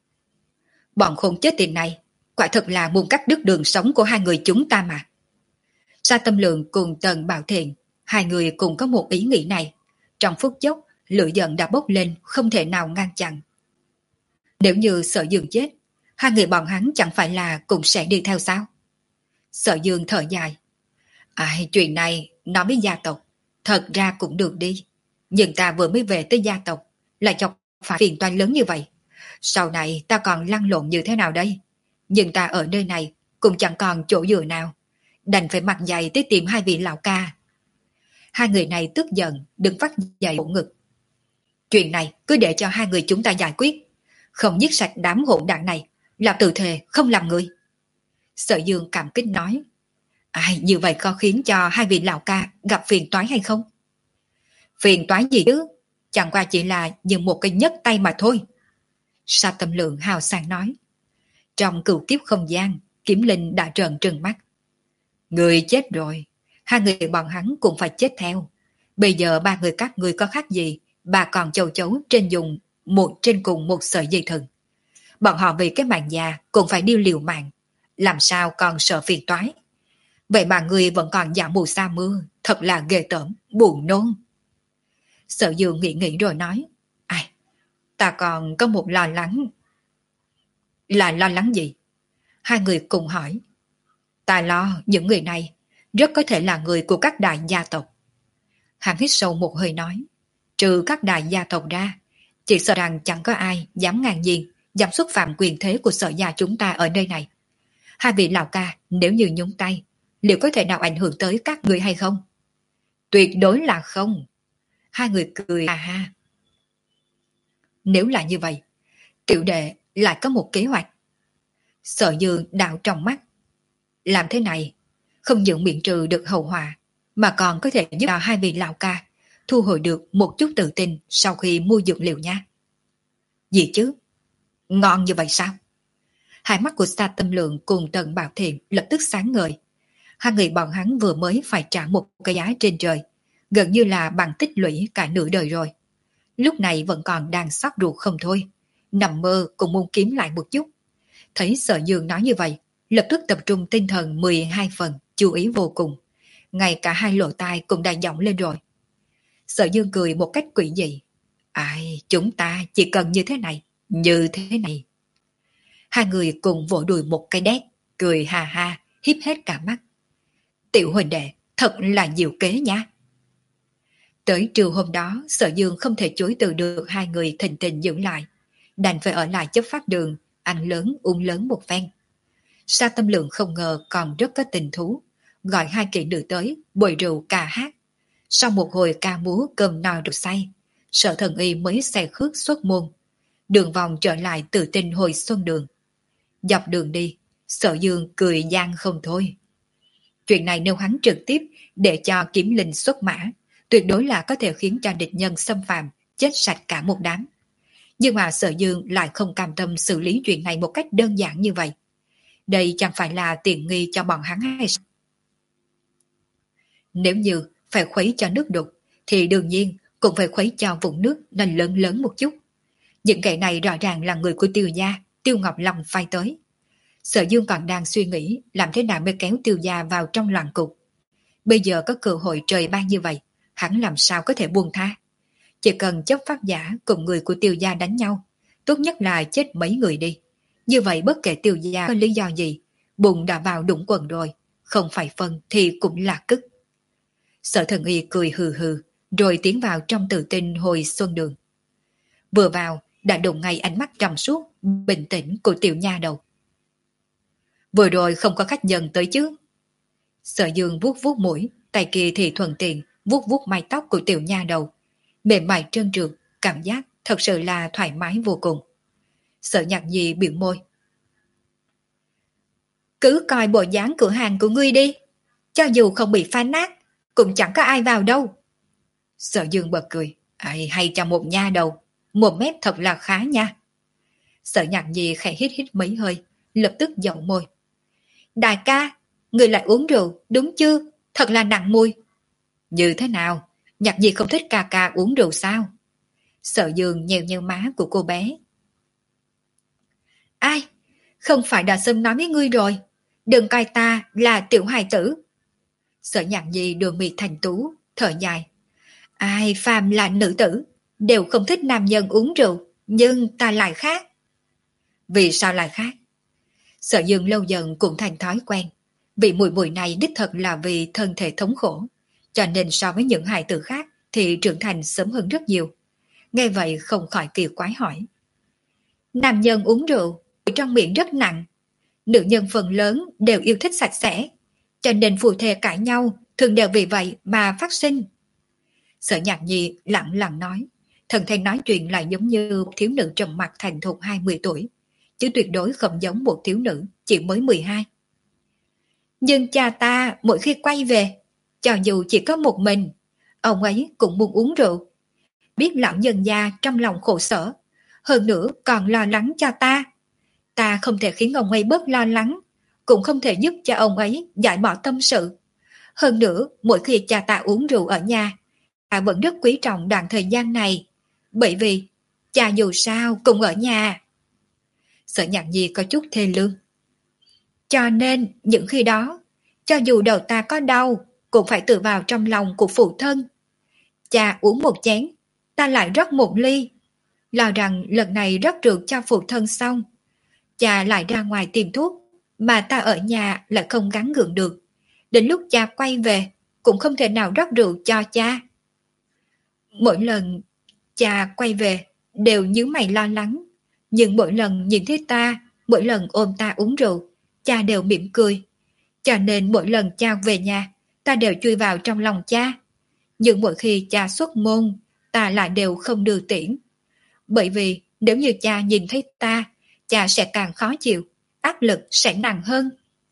Bọn khốn chết tiền này, quả thật là muốn cắt đứt đường sống của hai người chúng ta mà. Sa Tâm Lượng cùng Tần Bảo Thiện, hai người cùng có một ý nghĩ này. Trong phút chốc, lửa giận đã bốc lên, không thể nào ngăn chặn. Nếu như Sở Dương chết, hai người bọn hắn chẳng phải là cũng sẽ đi theo sao? Sở Dương thở dài. Ai, chuyện này nói với gia tộc, thật ra cũng được đi. Nhưng ta vừa mới về tới gia tộc, lại chọc phải phiền toái lớn như vậy. Sau này ta còn lăn lộn như thế nào đây? Nhưng ta ở nơi này cũng chẳng còn chỗ dựa nào. Đành phải mặt dày tới tìm hai vị lão ca. Hai người này tức giận, đứng phát dậy bộ ngực. Chuyện này cứ để cho hai người chúng ta giải quyết. Không giết sạch đám hỗn đảng này, là tự thề không làm người. Sở Dương cảm kích nói. Ai, như vậy có khiến cho hai vị lão ca gặp phiền toái hay không? Phiền toái gì chứ? Chẳng qua chỉ là như một cái nhấc tay mà thôi. Sa Tâm Lượng hào sảng nói. Trong cửu kiếp không gian, Kiếm Linh đã trợn trừng mắt. Người chết rồi, hai người bọn hắn cũng phải chết theo. Bây giờ ba người các người có khác gì, bà còn châu chấu trên dùng một trên cùng một sợi dây thừng. Bọn họ vì cái mạng già cũng phải điêu liều mạng, làm sao còn sợ phiền toái. Vậy mà người vẫn còn giả mù sa mưa, thật là ghê tởm, buồn nôn. Sở Dương nghĩ nghĩ rồi nói. Ai, ta còn có một lo lắng. Là lo lắng gì? Hai người cùng hỏi. Ta lo những người này rất có thể là người của các đại gia tộc. Hắn hít sâu một hơi nói. Trừ các đại gia tộc ra, chỉ sợ rằng chẳng có ai dám ngang nhiên, dám xúc phạm quyền thế của Sở gia chúng ta ở nơi này. Hai vị lão ca nếu như nhúng tay, liệu có thể nào ảnh hưởng tới các người hay không? Tuyệt đối là không. Hai người cười à ha. Nếu là như vậy, tiểu đệ lại có một kế hoạch. Sở Dương đạo trong mắt. Làm thế này, không những miễn trừ được hậu họa, mà còn có thể giúp cho hai vị lão ca thu hồi được một chút tự tin sau khi mua dược liệu nha. Gì chứ? Ngon như vậy sao? Hai mắt của Sa Tâm Lượng cùng Tần Bảo Thiện lập tức sáng ngời. Hai người bọn hắn vừa mới phải trả một cái giá trên trời, gần như là bằng tích lũy cả nửa đời rồi. Lúc này vẫn còn đang xót ruột không thôi, nằm mơ cũng muốn kiếm lại một chút. Thấy Sở Dương nói như vậy, lập tức tập trung tinh thần mười hai phần, chú ý vô cùng. Ngay cả hai lỗ tai cũng đã giọng lên rồi. Sở Dương cười một cách quỷ dị. Ai, chúng ta chỉ cần như thế này, như thế này. Hai người cùng vỗ đùi một cái đét, cười ha ha, híp hết cả mắt. Tiểu huynh đệ, thật là diệu kế nha. Tới trưa hôm đó, Sở Dương không thể chối từ được hai người thình thình giữ lại. Đành phải ở lại chấp phát đường, ăn lớn uống lớn một phen. Sa Tâm Lượng không ngờ còn rất có tình thú, gọi hai kỹ nữ tới, bồi rượu ca hát. Sau một hồi ca múa cơm no rượu say, Sở Thần Y mới xe khước xuất môn, đường vòng trở lại Từ Tinh hồi xuân đường. Dọc đường đi, Sở Dương cười gian không thôi. Chuyện này nếu hắn trực tiếp để cho Kiếm Linh xuất mã, tuyệt đối là có thể khiến cho địch nhân xâm phạm, chết sạch cả một đám. Nhưng mà Sở Dương lại không cam tâm xử lý chuyện này một cách đơn giản như vậy. Đây chẳng phải là tiện nghi cho bọn hắn hay sao? Nếu như phải khuấy cho nước đục, thì đương nhiên cũng phải khuấy cho vùng nước nên lớn lớn một chút. Những kẻ này rõ ràng là người của Tiêu gia, Tiêu Ngọc Long phái tới. Sở Dương còn đang suy nghĩ làm thế nào mới kéo Tiêu gia vào trong loạn cục. Bây giờ có cơ hội trời ban như vậy, hắn làm sao có thể buông tha. Chỉ cần chấp pháp giả cùng người của Tiêu gia đánh nhau, tốt nhất là chết mấy người đi. Như vậy bất kể Tiêu gia có lý do gì, bụng đã vào đụng quần rồi, không phải phân thì cũng là cức. Sở Thần Y cười hừ hừ, rồi tiến vào trong Từ Tinh hồi xuân đường. Vừa vào, đã đụng ngay ánh mắt trong suốt, bình tĩnh của tiểu nha đầu. Vừa rồi không có khách nhân tới chứ? Sở Dương vuốt vuốt mũi, tay kia thì thuận tiện vuốt vuốt mái tóc của tiểu nha đầu, mềm mại trơn trượt, cảm giác thật sự là thoải mái vô cùng. Sở Nhạc Nhi biểu môi. Cứ coi bộ dáng cửa hàng của ngươi đi, cho dù không bị phá nát, cũng chẳng có ai vào đâu. Sở Dương bật cười. Ai, hay cho một nha đầu, một mép thật là khá nha. Sở Nhạc Nhi khẽ hít hít mấy hơi, lập tức dậu môi. Đại ca, người lại uống rượu, đúng chứ? Thật là nặng mùi. Như thế nào? Nhạc Nhi không thích ca ca uống rượu sao? Sở Dương nhèo nhèo má của cô bé. Ai? Không phải đã sớm nói với ngươi rồi, đừng coi ta là tiểu hài tử. Sở Nhạc Nhi đường mì thành tú, thở dài. Ai phàm là nữ tử, đều không thích nam nhân uống rượu, nhưng ta lại khác. Vì sao lại khác? Sở Dương lâu dần cũng thành thói quen. Vì mùi mùi này đích thật là vì thân thể thống khổ, cho nên so với những hài tử khác thì trưởng thành sớm hơn rất nhiều. Nghe vậy không khỏi kỳ quái hỏi. Nam nhân uống rượu, trong miệng rất nặng. Nữ nhân phần lớn đều yêu thích sạch sẽ, cho nên phù thề cãi nhau thường đều vì vậy mà phát sinh. Sở Nhạc Nhi lặng lặng nói, thần thanh nói chuyện lại giống như một thiếu nữ trầm mặc thành thục hai mươi tuổi, chứ tuyệt đối không giống một thiếu nữ chỉ mới mười hai. Nhưng cha ta mỗi khi quay về, cho dù chỉ có một mình, ông ấy cũng muốn uống rượu. Biết lão nhân gia trong lòng khổ sở, hơn nữa còn lo lắng cho ta. Ta không thể khiến ông ấy bớt lo lắng, cũng không thể giúp cho ông ấy giải bỏ tâm sự. Hơn nữa, mỗi khi cha ta uống rượu ở nhà, ta vẫn rất quý trọng đoạn thời gian này, bởi vì cha dù sao cũng ở nhà. Sở Nhạc Nhi có chút thê lương. Cho nên, những khi đó, cho dù đầu ta có đau, cũng phải tự vào trong lòng của phụ thân. Cha uống một chén, ta lại rót một ly. Lo rằng lần này rót rượu cho phụ thân xong, cha lại ra ngoài tìm thuốc, mà ta ở nhà lại không gắng gượng được. Đến lúc cha quay về, cũng không thể nào rót rượu cho cha. Mỗi lần cha quay về, đều nhíu mày lo lắng. Nhưng mỗi lần nhìn thấy ta, mỗi lần ôm ta uống rượu, cha đều mỉm cười. Cho nên mỗi lần cha về nhà, ta đều chui vào trong lòng cha. Nhưng mỗi khi cha xuất môn, ta lại đều không đưa tiễn. Bởi vì nếu như cha nhìn thấy ta, cha sẽ càng khó chịu, áp lực sẽ nặng hơn.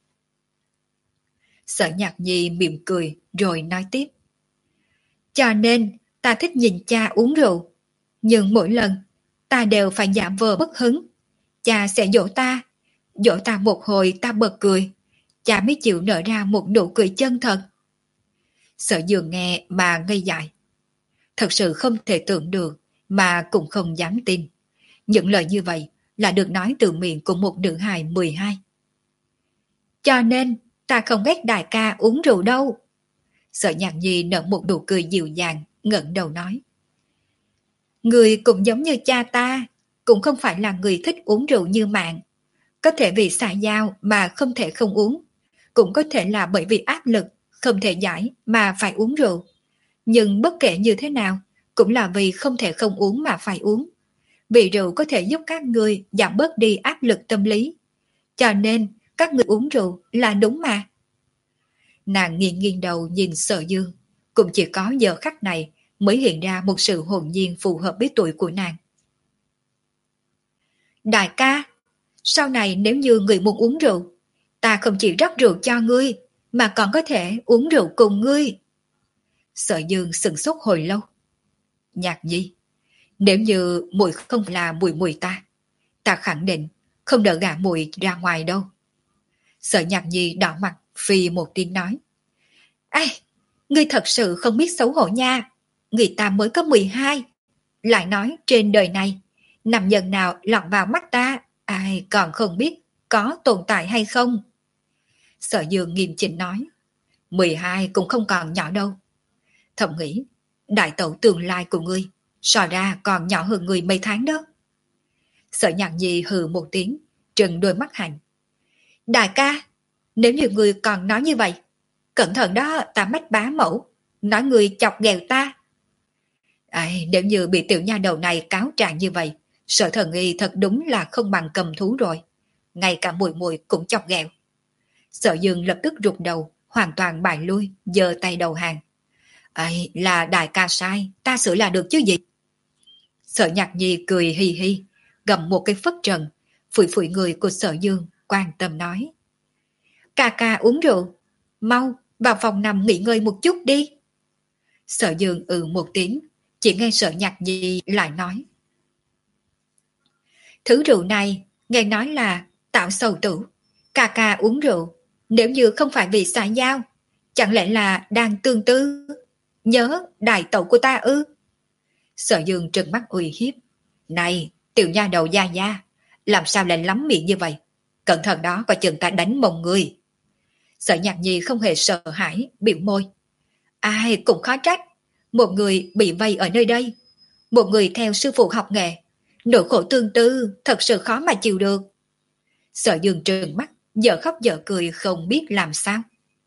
Sở Nhạc Nhi mỉm cười rồi nói tiếp. Cho nên ta thích nhìn cha uống rượu, nhưng mỗi lần ta đều phải giả vờ bất hứng. Cha sẽ dỗ ta, dỗ ta một hồi ta bật cười, cha mới chịu nở ra một nụ cười chân thật. Sở Dương nghe mà ngây dại. Thật sự không thể tưởng được, mà cũng không dám tin. Những lời như vậy là được nói từ miệng của một nữ hài mười hai. Cho nên ta không ghét đại ca uống rượu đâu. Sở Nhạc Nhi nở một nụ cười dịu dàng, ngẩng đầu nói. Người cũng giống như cha ta, cũng không phải là người thích uống rượu như Mạng. Có thể vì xã giao mà không thể không uống, cũng có thể là bởi vì áp lực không thể giải mà phải uống rượu. Nhưng bất kể như thế nào, cũng là vì không thể không uống mà phải uống. Vì rượu có thể giúp các người giảm bớt đi áp lực tâm lý. Cho nên các người uống rượu là đúng mà. Nàng nghiêng nghiêng đầu nhìn Sở Dương, cũng chỉ có giờ khắc này mới hiện ra một sự hồn nhiên phù hợp với tuổi của nàng. Đại ca, sau này nếu như người muốn uống rượu, ta không chỉ rót rượu cho ngươi, mà còn có thể uống rượu cùng ngươi. Sở Dương sửng sốt hồi lâu. Nhạc Nhi, nếu như muội không là muội muội ta, ta khẳng định không đỡ gả muội ra ngoài đâu. Sở Nhạc Nhi đỏ mặt phi một tiếng nói. Ây, ngươi thật sự không biết xấu hổ nha. Người ta mới có mười hai, lại nói trên đời này nam nhân nào lọt vào mắt ta, ai còn không biết có tồn tại hay không. Sở Dương nghiêm chỉnh nói. mười hai cũng không còn nhỏ đâu. Thầm nghĩ, đại tẩu tương lai của ngươi so ra còn nhỏ hơn người mấy tháng đó. Sở Nhạc Nhi hừ một tiếng, trừng đôi mắt hành. Đại ca, nếu như ngươi còn nói như vậy, cẩn thận đó, ta mách bá mẫu, nói ngươi chọc ghẹo ta. Ai, nếu như bị tiểu nha đầu này cáo trạng như vậy, Sở Thần Y thật đúng là không bằng cầm thú rồi. Ngay cả muội muội cũng chọc ghẹo. Sở Dương lập tức rụt đầu, hoàn toàn bại lui, giơ tay đầu hàng. Ấy, là đại ca sai, ta sửa là được chứ gì. Sở Nhạc Nhi cười hi hi, gầm một cái phất trần, phủi phủi người của Sở Dương, quan tâm nói. Ca ca uống rượu, mau vào phòng nằm nghỉ ngơi một chút đi. Sở Dương ừ một tiếng, chỉ nghe Sở Nhạc Nhi lại nói. Thứ rượu này, nghe nói là tạo sầu tử, ca ca uống rượu, nếu như không phải vì xã giao, chẳng lẽ là đang tương tư, nhớ đại tẩu của ta ư? Sở Dương trừng mắt uy hiếp. Này, tiểu nha đầu gia gia, làm sao lại lắm miệng như vậy? Cẩn thận đó, coi chừng ta đánh mông ngươi. Sở Nhạc Nhi không hề sợ hãi, biểu môi. Ai cũng khó trách, một người bị vây ở nơi đây, một người theo sư phụ học nghệ, nỗi khổ tương tư thật sự khó mà chịu được. Sở Dương trừng mắt, giờ khóc giờ cười không biết làm sao.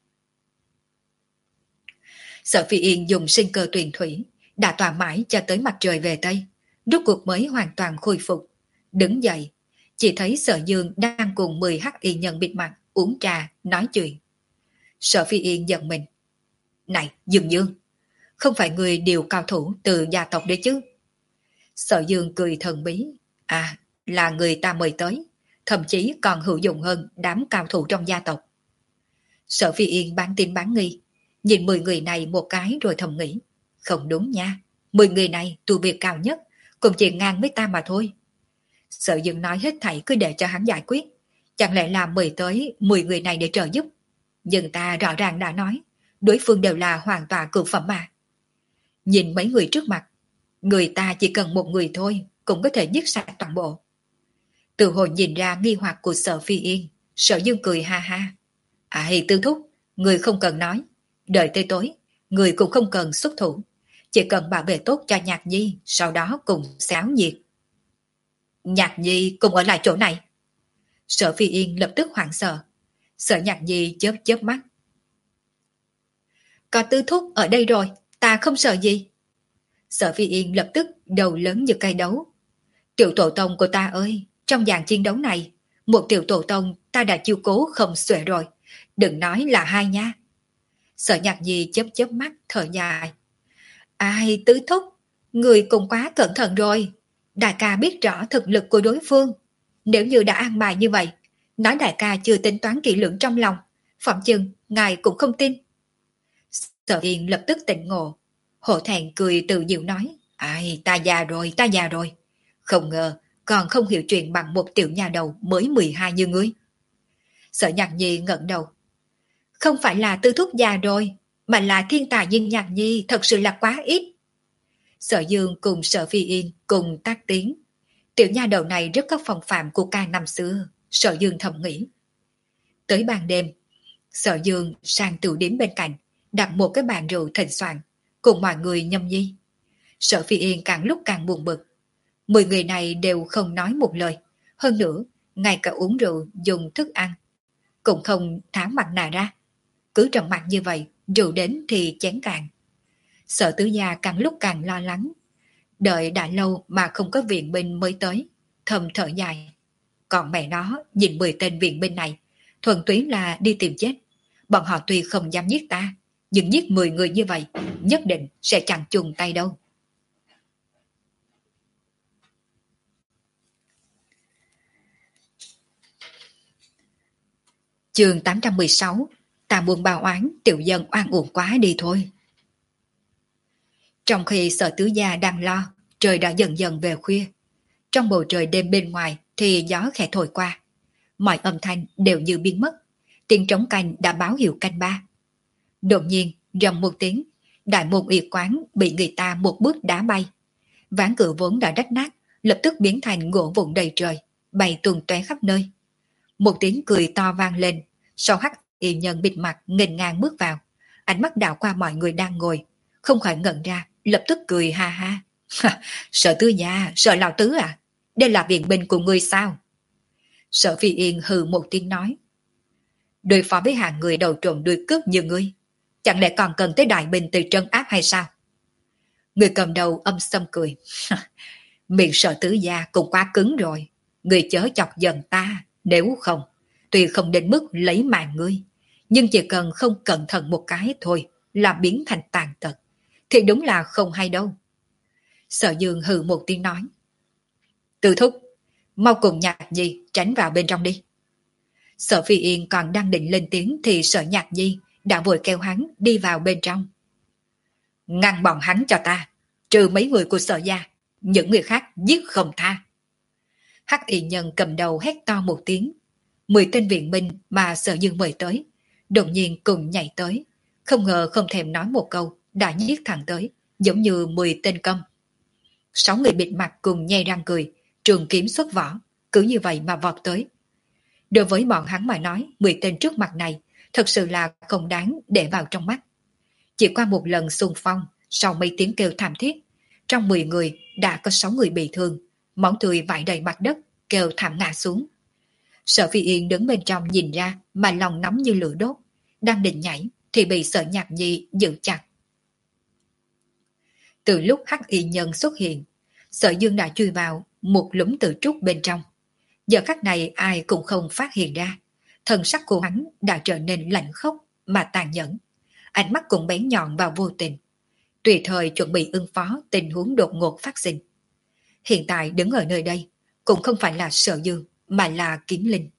Sở Phi Yên dùng sinh cơ tuyền thủy, đã tỏa mãi cho tới mặt trời về Tây, rốt cuộc mới hoàn toàn khôi phục. Đứng dậy, chỉ thấy Sở Dương đang cùng mười hắc y nhân bịt mặt, uống trà, nói chuyện. Sở Phi Yên giận mình. Này, Dương Dương, không phải người điều cao thủ từ gia tộc đấy chứ? Sở Dương cười thần bí. À, là người ta mời tới, thậm chí còn hữu dụng hơn đám cao thủ trong gia tộc. Sở Phi Yên bán tin bán nghi, nhìn mười người này một cái rồi thầm nghĩ. Không đúng nha, mười người này tu vi cao nhất, cũng chỉ ngang với ta mà thôi. Sở Dương nói hết thảy cứ để cho hắn giải quyết, chẳng lẽ là mời tới mười người này để trợ giúp. Nhưng ta rõ ràng đã nói, đối phương đều là hoàn toàn cực phẩm mà. Nhìn mấy người trước mặt, người ta chỉ cần một người thôi, cũng có thể giết sạch toàn bộ. Từ hồi nhìn ra nghi hoặc của Sở Phi Yên, Sở Dương cười ha ha. À thì Tư Thúc, người không cần nói, đợi tới tối, người cũng không cần xuất thủ, chỉ cần bảo vệ tốt cho Nhạc Nhi, sau đó cùng xáo nhiệt. Nhạc Nhi cùng ở lại chỗ này. Sở Phi Yên lập tức hoảng sợ. Sở Nhạc Nhi chớp chớp mắt. Có Tư Thúc ở đây rồi, ta không sợ gì. Sở Phi Yên lập tức đầu lớn như cây đấu. Tiểu tổ tông của ta ơi, trong dàn chiến đấu này, một tiểu tổ tông ta đã chiêu cố không xuể rồi, đừng nói là hai nha. Sở Nhạc Nhi chớp chớp mắt thở dài. Ai Tứ Thúc, người cũng quá cẩn thận rồi. Đại ca biết rõ thực lực của đối phương. Nếu như đã an bài như vậy, nói đại ca chưa tính toán kỹ lưỡng trong lòng, phỏng chừng ngài cũng không tin. Sở Yên lập tức tỉnh ngộ, hổ thẹn cười tự diệu nói. Ai ta già rồi, ta già rồi. Không ngờ còn không hiểu chuyện bằng một tiểu nhà đầu mới mười hai như ngươi. Sở Nhạc Nhi ngẩng đầu. Không phải là Tư Thúc già rồi, mà là thiên tài như Nhạc Nhi thật sự là quá ít. Sở Dương cùng Sở Phi Yên cùng tác tiếng. Tiểu nha đầu này rất có phong phạm của ca năm xưa, Sở Dương thầm nghĩ. Tới ban đêm, Sở Dương sang tửu điếm bên cạnh, đặt một cái bàn rượu thịnh soạn, cùng mọi người nhâm nhi. Sở Phi Yên càng lúc càng buồn bực. Mười người này đều không nói một lời, hơn nữa, ngay cả uống rượu dùng thức ăn, cũng không tháo mặt nạ ra. Cứ trầm mặc như vậy, rượu đến thì chén cạn. Sở Tứ Gia càng lúc càng lo lắng. Đợi đã lâu mà không có viện binh mới tới, thầm thở dài. Còn mẹ nó, nhìn mười tên viện binh này, thuần túy là đi tìm chết. Bọn họ tuy không dám giết ta, Nhưng giết mười người như vậy, nhất định sẽ chẳng chùng tay đâu. Chương tám trăm mười sáu. Ta buồn bào oán, tiểu dân oan uổng quá đi thôi. Trong khi Sở Tứ Gia đang lo, trời đã dần dần về khuya. Trong bầu trời đêm bên ngoài thì gió khẽ thổi qua. Mọi âm thanh đều như biến mất. Tiếng trống canh đã báo hiệu canh ba. Đột nhiên, rầm một tiếng, đại môn y quán bị người ta một bước đá bay. Ván cửa vốn đã rách nát, lập tức biến thành gỗ vụn đầy trời, bay tuôn tóe khắp nơi. Một tiếng cười to vang lên, sau hắc y nhân bịt mặt nghênh ngang bước vào, ánh mắt đảo qua mọi người đang ngồi, không khỏi ngẩn ra, lập tức cười ha ha. Sở Tứ Gia, Sở Lão Tứ à, đây là viện binh của ngươi sao? Sở Phi Yên hừ một tiếng nói, đối phó với hàng người đầu trộm đuôi cướp như ngươi, chẳng lẽ còn cần tới đại binh từ trấn áp hay sao? Người cầm đầu âm xâm cười. Miệng Sở Tứ Gia cũng quá cứng rồi, người chớ chọc giận ta, nếu không, tuy không đến mức lấy mạng ngươi, nhưng chỉ cần không cẩn thận một cái thôi là biến thành tàn tật, thì đúng là không hay đâu. Sở Dương hừ một tiếng nói, Từ thúc, mau cùng Nhạc Nhi tránh vào bên trong đi. Sở Phi Yên còn đang định lên tiếng thì Sở Nhạc Nhi đã vội kêu hắn đi vào bên trong. Ngăn bọn hắn cho ta, trừ mấy người của Sở gia, những người khác giết không tha. Hắc y nhân cầm đầu hét to một tiếng, mười tên viện binh mà Sở Dương mời tới, đột nhiên cùng nhảy tới, không ngờ không thèm nói một câu đã giết thẳng tới, giống như mười tên câm. Sáu người bịt mặt cùng nhe răng cười, trường kiếm xuất vỏ, cứ như vậy mà vọt tới. Đối với bọn hắn mà nói, mười tên trước mặt này thật sự là không đáng để vào trong mắt. Chỉ qua một lần xung phong, sau mấy tiếng kêu thảm thiết, trong mười người đã có sáu người bị thương, máu tươi vãi đầy mặt đất, kêu thảm ngã xuống. Sở Phi Yên đứng bên trong nhìn ra mà lòng nóng như lửa đốt, đang định nhảy thì bị Sở Nhạc Nhi giữ chặt. Từ lúc hắc y nhân xuất hiện, Sở Dương đã chui vào một lũng tự trúc bên trong. Giờ khắc này ai cũng không phát hiện ra, thần sắc của hắn đã trở nên lạnh khốc mà tàn nhẫn, ánh mắt cũng bén nhọn và vô tình, tùy thời chuẩn bị ứng phó tình huống đột ngột phát sinh. Hiện tại đứng ở nơi đây cũng không phải là Sở Dương mà là Kiếm Linh.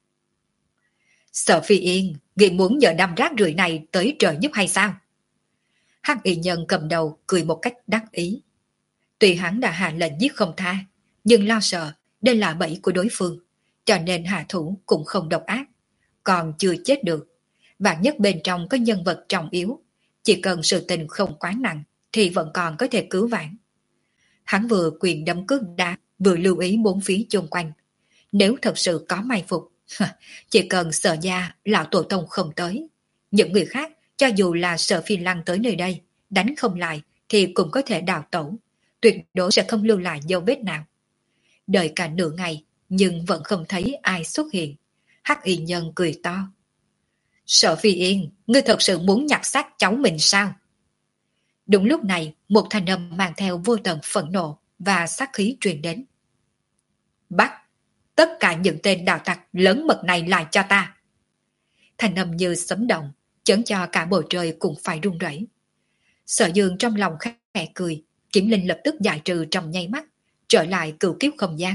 Sở Phi Yên, ngươi muốn nhờ năm rác rưởi này tới trợ giúp hay sao? Hắc y nhân cầm đầu cười một cách đắc ý. Tuy hắn đã hạ lệnh giết không tha, nhưng lo sợ đây là bẫy của đối phương, cho nên hạ thủ cũng không độc ác. Còn chưa chết được, vạn nhất bên trong có nhân vật trọng yếu, chỉ cần sự tình không quá nặng thì vẫn còn có thể cứu vãn. Hắn vừa quyền đấm cước đá, vừa lưu ý bốn phía xung quanh. Nếu thật sự có mai phục, chỉ cần Sở gia lão tổ tông không tới, những người khác cho dù là Sở Phi Lăng tới nơi đây đánh không lại thì cũng có thể đào tẩu, tuyệt đối sẽ không lưu lại dấu vết nào. Đợi cả nửa ngày nhưng vẫn không thấy ai xuất hiện. Hắc y nhân cười to. Sở Phi Yên, ngươi thật sự muốn nhặt xác cháu mình sao? Đúng lúc này, một thanh âm mang theo vô tận phẫn nộ và sát khí truyền đến. Bắt tất cả những tên đạo tặc lớn mật này lại cho ta. Thanh âm như sấm động, chấn cho cả bầu trời cũng phải rung rẩy. Sở Dương trong lòng khẽ cười, Kiếm Linh lập tức giải trừ trong nháy mắt, trở lại cửu kiếp không gian.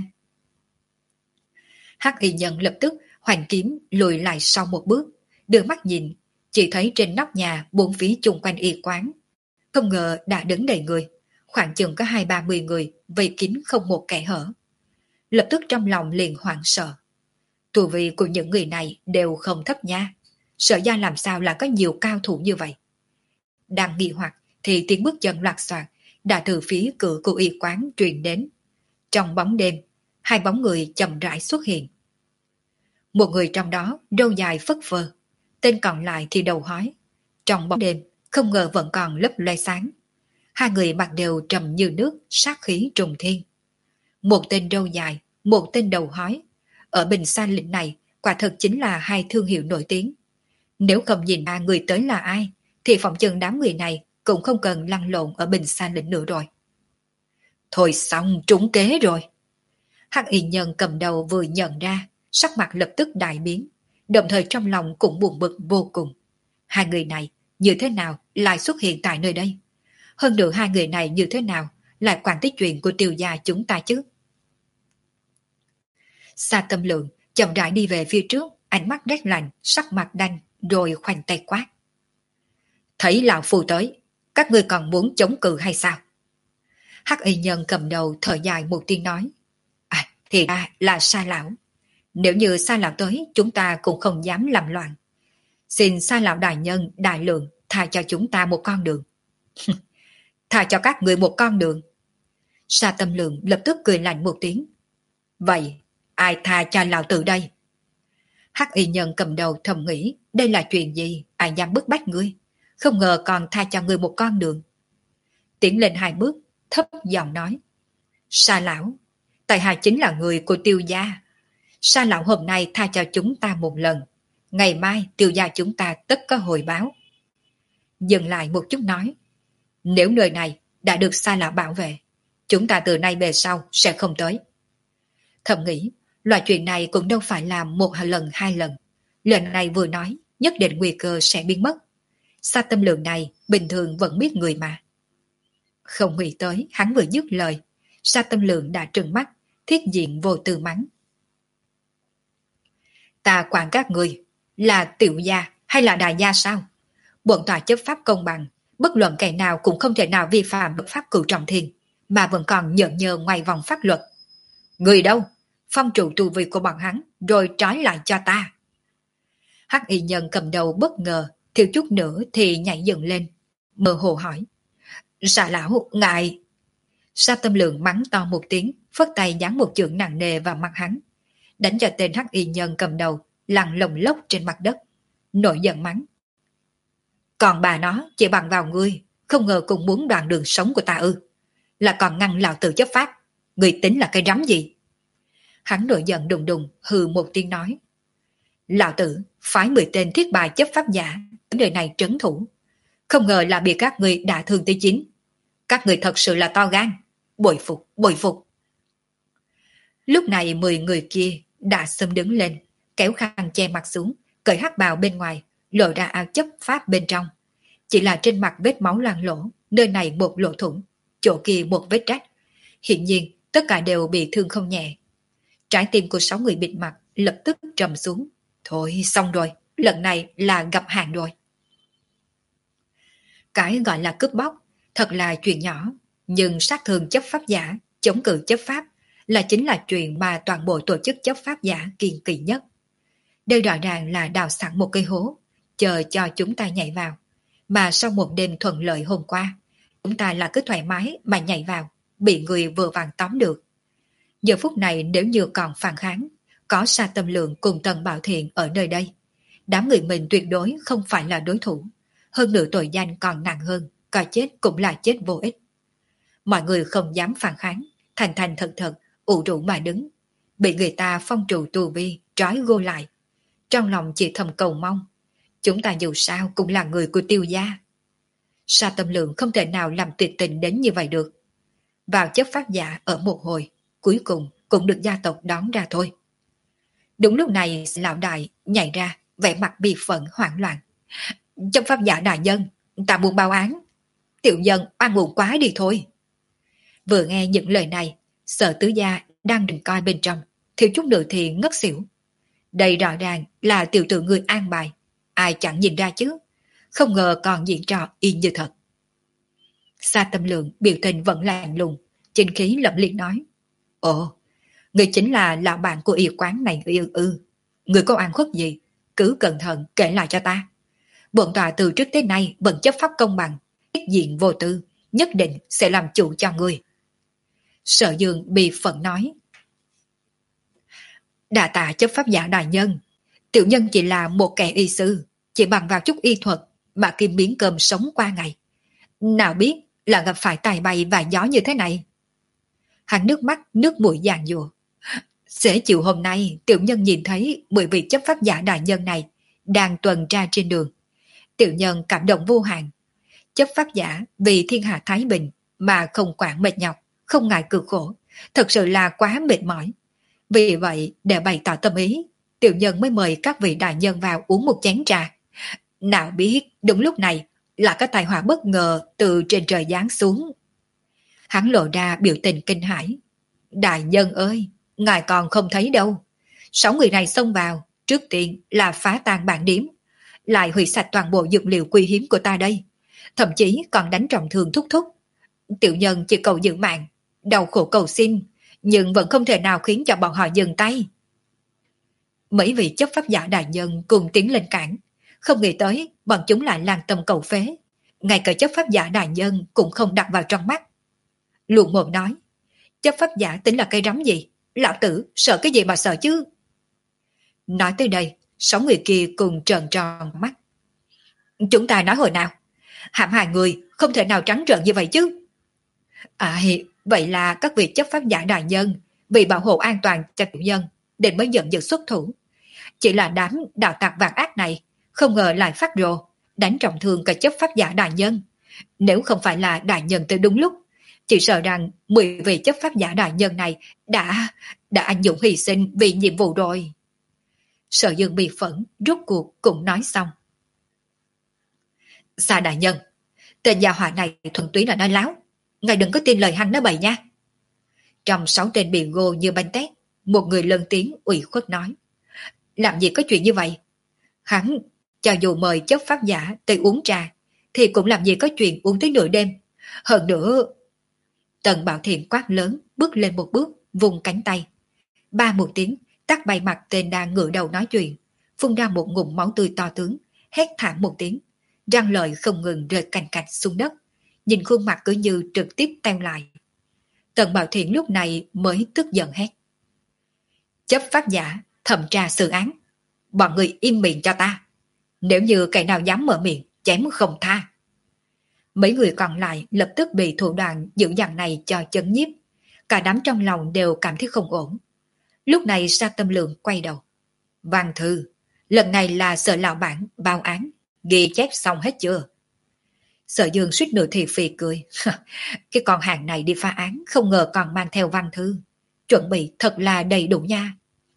Hắc y nhân lập tức hoành kiếm lùi lại sau một bước, đưa mắt nhìn, chỉ thấy trên nóc nhà bốn phía chung quanh y quán, không ngờ đã đứng đầy người, khoảng chừng có hai ba mươi người vây kín không một kẻ hở. Lập tức trong lòng liền hoảng sợ. Tu vi của những người này đều không thấp nha, Sở gia làm sao là có nhiều cao thủ như vậy? Đang nghi hoặc thì tiếng bước chân loạt soạt đã từ phía cửa của y quán truyền đến. Trong bóng đêm, hai bóng người chậm rãi xuất hiện. Một người trong đó râu dài phất phơ, tên còn lại thì đầu hói. Trong bóng đêm không ngờ vẫn còn lấp loe sáng. Hai người mặt đều trầm như nước, sát khí trùng thiên. Một tên râu dài, một tên đầu hói. Ở Bình Sa Lĩnh này quả thật chính là hai thương hiệu nổi tiếng. Nếu không nhìn ra người tới là ai thì phỏng chừng đám người này cũng không cần lăn lộn ở Bình Sa Lĩnh nữa rồi. Thôi xong, trúng kế rồi. Hắc y nhân cầm đầu vừa nhận ra, sắc mặt lập tức đại biến, đồng thời trong lòng cũng buồn bực vô cùng. Hai người này như thế nào lại xuất hiện tại nơi đây? Hơn nữa hai người này như thế nào lại quản tới chuyện của Tiêu gia chúng ta chứ? Sa Tâm Lượng chậm rãi đi về phía trước, ánh mắt rét lạnh, sắc mặt đanh, rồi khoanh tay quát. Thấy lão phu tới, các ngươi còn muốn chống cự hay sao? Hắc y nhân cầm đầu thở dài một tiếng nói. À, thì ra là Sa lão. Nếu như Sa lão tới, chúng ta cũng không dám làm loạn. Xin Sa lão đại nhân, đại lượng, tha cho chúng ta một con đường. Tha cho các người một con đường. Sa Tâm Lượng lập tức cười lạnh một tiếng. Vậy, ai tha cho lão tử đây? Hắc y nhân cầm đầu thầm nghĩ, đây là chuyện gì, ai dám bức bách ngươi? Không ngờ còn tha cho ngươi một con đường. Tiến lên hai bước, thấp giọng nói. Sa lão, tại hạ chính là người của Tiêu gia. Sa lão hôm nay tha cho chúng ta một lần. Ngày mai Tiêu gia chúng ta tất có hồi báo. Dừng lại một chút nói. Nếu nơi này đã được Sa lão bảo vệ, chúng ta từ nay về sau sẽ không tới. Thầm nghĩ, loại chuyện này cũng đâu phải là một lần hai lần. Lần này vừa nói, nhất định nguy cơ sẽ biến mất. Sa Tâm Lượng này bình thường vẫn biết người mà. Không nghĩ tới, hắn vừa dứt lời, Sa Tâm Lượng đã trừng mắt, thiết diện vô tư mắng. Ta quản các người, là tiểu gia hay là đại gia sao? Bọn tòa chấp pháp công bằng, bất luận kẻ nào cũng không thể nào vi phạm luật pháp cửu trọng thiên, mà vẫn còn nhợn nhơ ngoài vòng pháp luật. Người đâu? Phong trụ tu vi của bọn hắn, rồi trói lại cho ta. Hắc y nhân cầm đầu bất ngờ, thiếu chút nữa thì nhảy dựng lên, mơ hồ hỏi. Sa lão, ngài... Sa Tâm Lượng mắng to một tiếng, phất tay giáng một chưởng nặng nề vào mặt hắn, đánh cho tên hắc y nhân cầm đầu lăn lồng lốc trên mặt đất, nổi giận mắng. Còn bà nó chỉ bằng vào ngươi, không ngờ cũng muốn đoạn đường sống của ta ư? Là còn ngăn lão tử chấp pháp, ngươi tính là cái rắm gì? Hắn nổi giận đùng đùng hừ một tiếng nói. Lão tử phái mười tên thiết bài chấp pháp giả đến nơi này trấn thủ, không ngờ là bị các ngươi đả thương tới chính. Các người thật sự là to gan, bội phục, bội phục. Lúc này mười người kia đã xâm đứng lên, kéo khăn che mặt xuống, cởi hắc bào bên ngoài, lộ ra áo chấp pháp bên trong. Chỉ là trên mặt vết máu loang lỗ, nơi này một lỗ thủng, chỗ kia một vết rách. Hiện nhiên tất cả đều bị thương không nhẹ. Trái tim của sáu người bịt mặt lập tức trầm xuống. Thôi xong rồi, lần này là gặp hàng rồi. Cái gọi là cướp bóc thật là chuyện nhỏ, nhưng sát thương chấp pháp giả, chống cự chấp pháp là chính là chuyện mà toàn bộ tổ chức chấp pháp giả kiêng kỵ nhất. Đây rõ ràng là đào sẵn một cây hố, chờ cho chúng ta nhảy vào. Mà sau một đêm thuận lợi hôm qua, chúng ta là cứ thoải mái mà nhảy vào, bị người vừa vàng tóm được. Giờ phút này nếu như còn phản kháng, có Sa Tâm Lượng cùng Tần Bảo Thiện ở nơi đây, đám người mình tuyệt đối không phải là đối thủ. Hơn nữa tội danh còn nặng hơn, coi chết cũng là chết vô ích. Mọi người không dám phản kháng, thành thành thật thật, ủ rũ mà đứng, bị người ta phong trụ tù vi, trói gô lại. Trong lòng chỉ thầm cầu mong, chúng ta dù sao cũng là người của Tiêu gia. Sa Tâm Lượng không thể nào làm tuyệt tình đến như vậy được. Vào chấp pháp giả ở một hồi, cuối cùng cũng được gia tộc đón ra thôi. Đúng lúc này lão đại nhảy ra, vẻ mặt bi phẫn hoảng loạn. Chấp pháp giả đại nhân, ta muốn báo án. Tiểu nhân oan uổng quá đi thôi. Vừa nghe những lời này, Sở tứ gia đang định coi bên trong, thiếu chút nữa thì ngất xỉu. Đây rõ ràng là tiểu tử người an bài, ai chẳng nhìn ra chứ, không ngờ còn diễn trò y như thật. Sa Tâm Lượng biểu tình vẫn lạnh lùng, chính khí lẫm liệt nói. Ồ, người chính là lão bạn của y quán này ư ư. Người có oan khuất gì, cứ cẩn thận kể lại cho ta. Bọn tòa từ trước tới nay vẫn chấp pháp công bằng, tiết diện vô tư, nhất định sẽ làm chủ cho người. Sở Dương bị phẫn nói. Đà tạ chấp pháp giả đại nhân, tiểu nhân chỉ là một kẻ y sư, chỉ bằng vào chút y thuật mà kim biến cơm sống qua ngày. Nào biết là gặp phải tài bay và gió như thế này. Hắn nước mắt nước mũi giàn giụa. Sẽ chịu hôm nay tiểu nhân nhìn thấy mười vị chấp pháp giả đại nhân này đang tuần tra trên đường. Tiểu nhân cảm động vô hạn. Chấp pháp giả vì thiên hạ thái bình mà không quản mệt nhọc, không ngại cực khổ, thật sự là quá mệt mỏi. Vì vậy để bày tỏ tâm ý, tiểu nhân mới mời các vị đại nhân vào uống một chén trà. Nào biết đúng lúc này là cái tai họa bất ngờ từ trên trời giáng xuống. Hắn lộ ra biểu tình kinh hãi. Đại nhân ơi, ngài còn không thấy đâu. Sáu người này xông vào, trước tiên là phá tan bản điếm, lại hủy sạch toàn bộ dược liệu quý hiếm của ta đây. Thậm chí còn đánh trọng thương thúc thúc. Tiểu nhân chỉ cầu giữ mạng, đau khổ cầu xin, nhưng vẫn không thể nào khiến cho bọn họ dừng tay. Mấy vị chấp pháp giả đại nhân cùng tiến lên cản, không nghĩ tới bọn chúng lại lan tâm cầu phế. Ngay cả chấp pháp giả đại nhân cũng không đặt vào trong mắt. Luộc Mồm nói, chấp pháp giả tính là cây rắm gì? Lão tử sợ cái gì mà sợ chứ? Nói tới đây, sáu người kia cùng trợn tròn mắt. Chúng ta nói hồi nào? Hãm hại người không thể nào trắng trợn như vậy chứ. À, vậy là các vị chấp pháp giả đại nhân vì bảo hộ an toàn cho tiểu nhân nên mới giận dữ xuất thủ. Chỉ là đám đạo tặc vàng ác này không ngờ lại phát rồ, đánh trọng thương cả chấp pháp giả đại nhân. Nếu không phải là đại nhân tới đúng lúc, chỉ sợ rằng mười vị chấp pháp giả đại nhân này đã đã anh dũng hy sinh vì nhiệm vụ rồi. Sở Dương bị phẫn, rốt cuộc cũng nói xong. Xa đại nhân, tên gia họa này thuần túy là nói láo. Ngài đừng có tin lời hắn nói bậy nha. Trong sáu tên bị gô như bánh tét, một người lớn tiếng ủy khuất nói. Làm gì có chuyện như vậy? Hắn, cho dù mời chấp pháp giả tới uống trà, thì cũng làm gì có chuyện uống tới nửa đêm. Hơn nữa... Tần Bảo Thiện quát lớn, bước lên một bước, vùng cánh tay. Ba một tiếng, tát bay mặt tên đang ngửa đầu nói chuyện, phun ra một ngụm máu tươi to tướng, hét thảm một tiếng, răng lời không ngừng rơi cành cạch xuống đất, nhìn khuôn mặt cứ như trực tiếp teo lại. Tần Bảo Thiện lúc này mới tức giận hét. Chấp pháp giả, thẩm tra xử án, bọn người im miệng cho ta. Nếu như kẻ nào dám mở miệng, chém không tha. Mấy người còn lại lập tức bị thủ đoạn dữ dằn này cho chấn nhiếp. Cả đám trong lòng đều cảm thấy không ổn. Lúc này Sa Tâm Lượng quay đầu. Văn thư, lần này là Sở lão bản báo án, ghi chép xong hết chưa? Sở Dương suýt nửa thì phì cười. Cái con hàng này đi phá án không ngờ còn mang theo văn thư. Chuẩn bị thật là đầy đủ nha.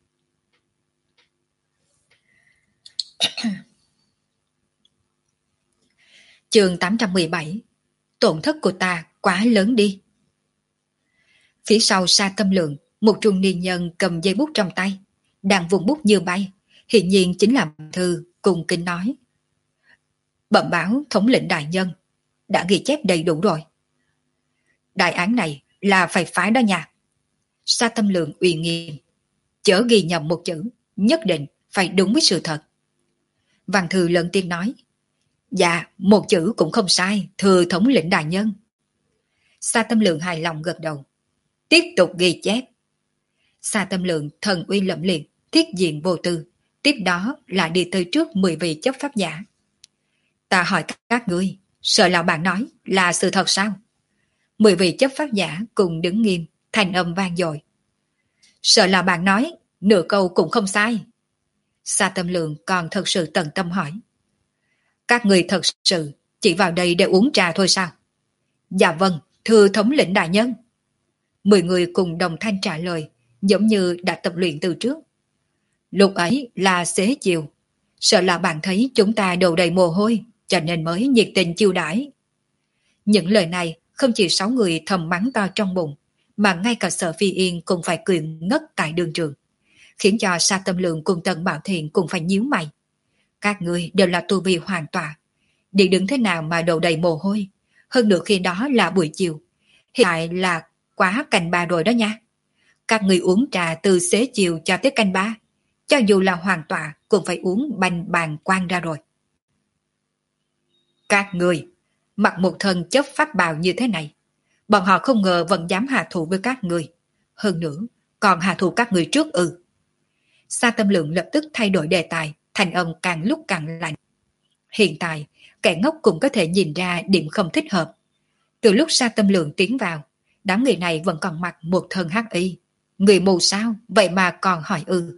Chương tám trăm mười bảy. Tổn thất của ta quá lớn đi. Phía sau Sa Tâm Lượng, một trung niên nhân cầm dây bút trong tay, đang vùng bút như bay, hiển nhiên chính là thư cùng kính nói. Bẩm báo thống lĩnh đại nhân, đã ghi chép đầy đủ rồi. Đại án này là phải phái đó nha. Sa Tâm Lượng uy nghiêm, chớ ghi nhầm một chữ, nhất định phải đúng với sự thật. Văn thư lớn tiếng nói. Dạ, một chữ cũng không sai, thưa thống lĩnh đại nhân. Sa Tâm Lượng hài lòng gật đầu. Tiếp tục ghi chép. Sa Tâm Lượng thần uy lẫm liệt, thiết diện vô tư, tiếp đó là đi tới trước mười vị chấp pháp giả. Ta hỏi các ngươi, Sở lão bạn nói là sự thật sao? Mười vị chấp pháp giả cùng đứng nghiêm, thành âm vang dội. Sở lão bạn nói, nửa câu cũng không sai. Sa Tâm Lượng còn thật sự tận tâm hỏi. Các người thật sự chỉ vào đây để uống trà thôi sao? Dạ vâng, thưa thống lĩnh đại nhân. Mười người cùng đồng thanh trả lời, giống như đã tập luyện từ trước. Lúc ấy là xế chiều, sợ là bạn thấy chúng ta đầu đầy mồ hôi, cho nên mới nhiệt tình chiêu đãi. Những lời này không chỉ sáu người thầm mắng to trong bụng, mà ngay cả Sở Phi Yên cũng phải cười ngất tại đường trường, khiến cho Sa Tâm Lượng cùng Tần Bảo Thiện cũng phải nhíu mày. Các người đều là tu vi hoàn toàn, đi đứng thế nào mà đầu đầy mồ hôi, hơn nữa khi đó là buổi chiều, hiện tại là quá canh ba rồi đó nha. Các người uống trà từ xế chiều cho tới canh ba, cho dù là hoàn tọa cũng phải uống banh bàn quang ra rồi. Các người mặc một thân chấp pháp bào như thế này, bọn họ không ngờ vẫn dám hạ thủ với các người, hơn nữa còn hạ thủ các người trước ư? Sa Tâm Lượng lập tức thay đổi đề tài, thành âm càng lúc càng lạnh. Hiện tại kẻ ngốc cũng có thể nhìn ra điểm không thích hợp. Từ lúc Sa Tâm Lượng tiến vào, đám người này vẫn còn mặc một thân hắc y. Người mù sao, vậy mà còn hỏi ư?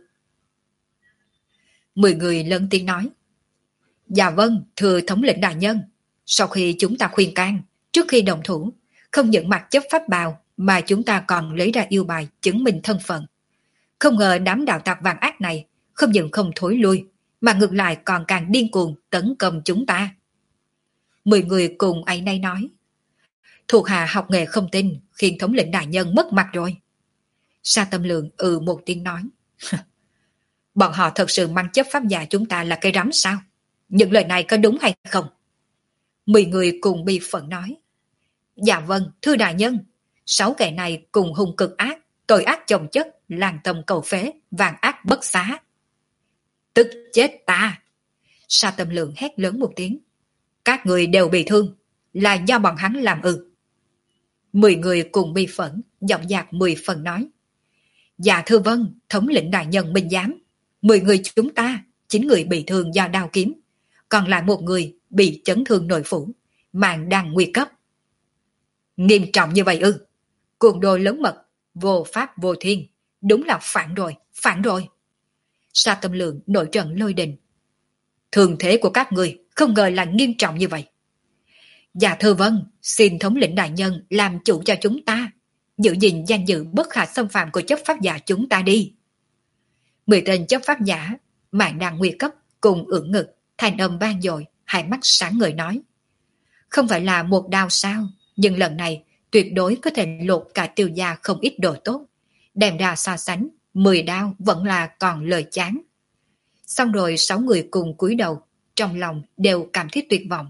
Mười người lớn tiếng nói. Dạ vâng, thưa thống lĩnh đại nhân. Sau khi chúng ta khuyên can, trước khi đồng thủ, không những mặc chấp pháp bào, mà chúng ta còn lấy ra yêu bài chứng minh thân phận. Không ngờ đám đạo tặc vàng ác này không những không thối lui, mà ngược lại còn càng điên cuồng tấn công chúng ta. Mười người cùng ấy nay nói. Thuộc hạ học nghề không tin, khiến thống lĩnh đại nhân mất mặt rồi. Sa Tâm Lượng ừ một tiếng nói. Bọn họ thật sự mang chấp pháp giả chúng ta là cây rắm sao? Những lời này có đúng hay không? Mười người cùng bi phẫn nói. Dạ vâng, thưa đại nhân. Sáu kẻ này cùng hung cực ác, tội ác chồng chất, làng tầm cầu phế, vàng ác bất xá. Tức chết ta! Sa Tâm Lượng hét lớn một tiếng. Các người đều bị thương, là do bọn hắn làm ư. Mười người cùng bi phẫn, giọng dạc mười phần nói. Dạ thưa vâng, thống lĩnh đại nhân minh giám. Mười người chúng ta, chín người bị thương do đao kiếm, còn lại một người bị chấn thương nội phủ, mạng đang nguy cấp. Nghiêm trọng như vậy ư? Cuồng đồ lớn mật, vô pháp vô thiên, đúng là phản rồi, phản rồi. Sa Tâm Lượng nổi trận lôi đình. Thường thế của các người không ngờ là nghiêm trọng như vậy. Dạ thưa vâng, xin thống lĩnh đại nhân làm chủ cho chúng ta, giữ gìn danh dự bất khả xâm phạm của chấp pháp giả chúng ta đi. Mười tên chấp pháp giả, mạng đang nguy cấp, cùng ưỡn ngực, thanh âm vang dội, hai mắt sáng ngời nói. Không phải là một đao sao, nhưng lần này tuyệt đối có thể lột cả Tiêu gia không ít đồ tốt. Đem ra so sánh, mười đao vẫn là còn lời chán. Xong rồi sáu người cùng cúi đầu, trong lòng đều cảm thấy tuyệt vọng.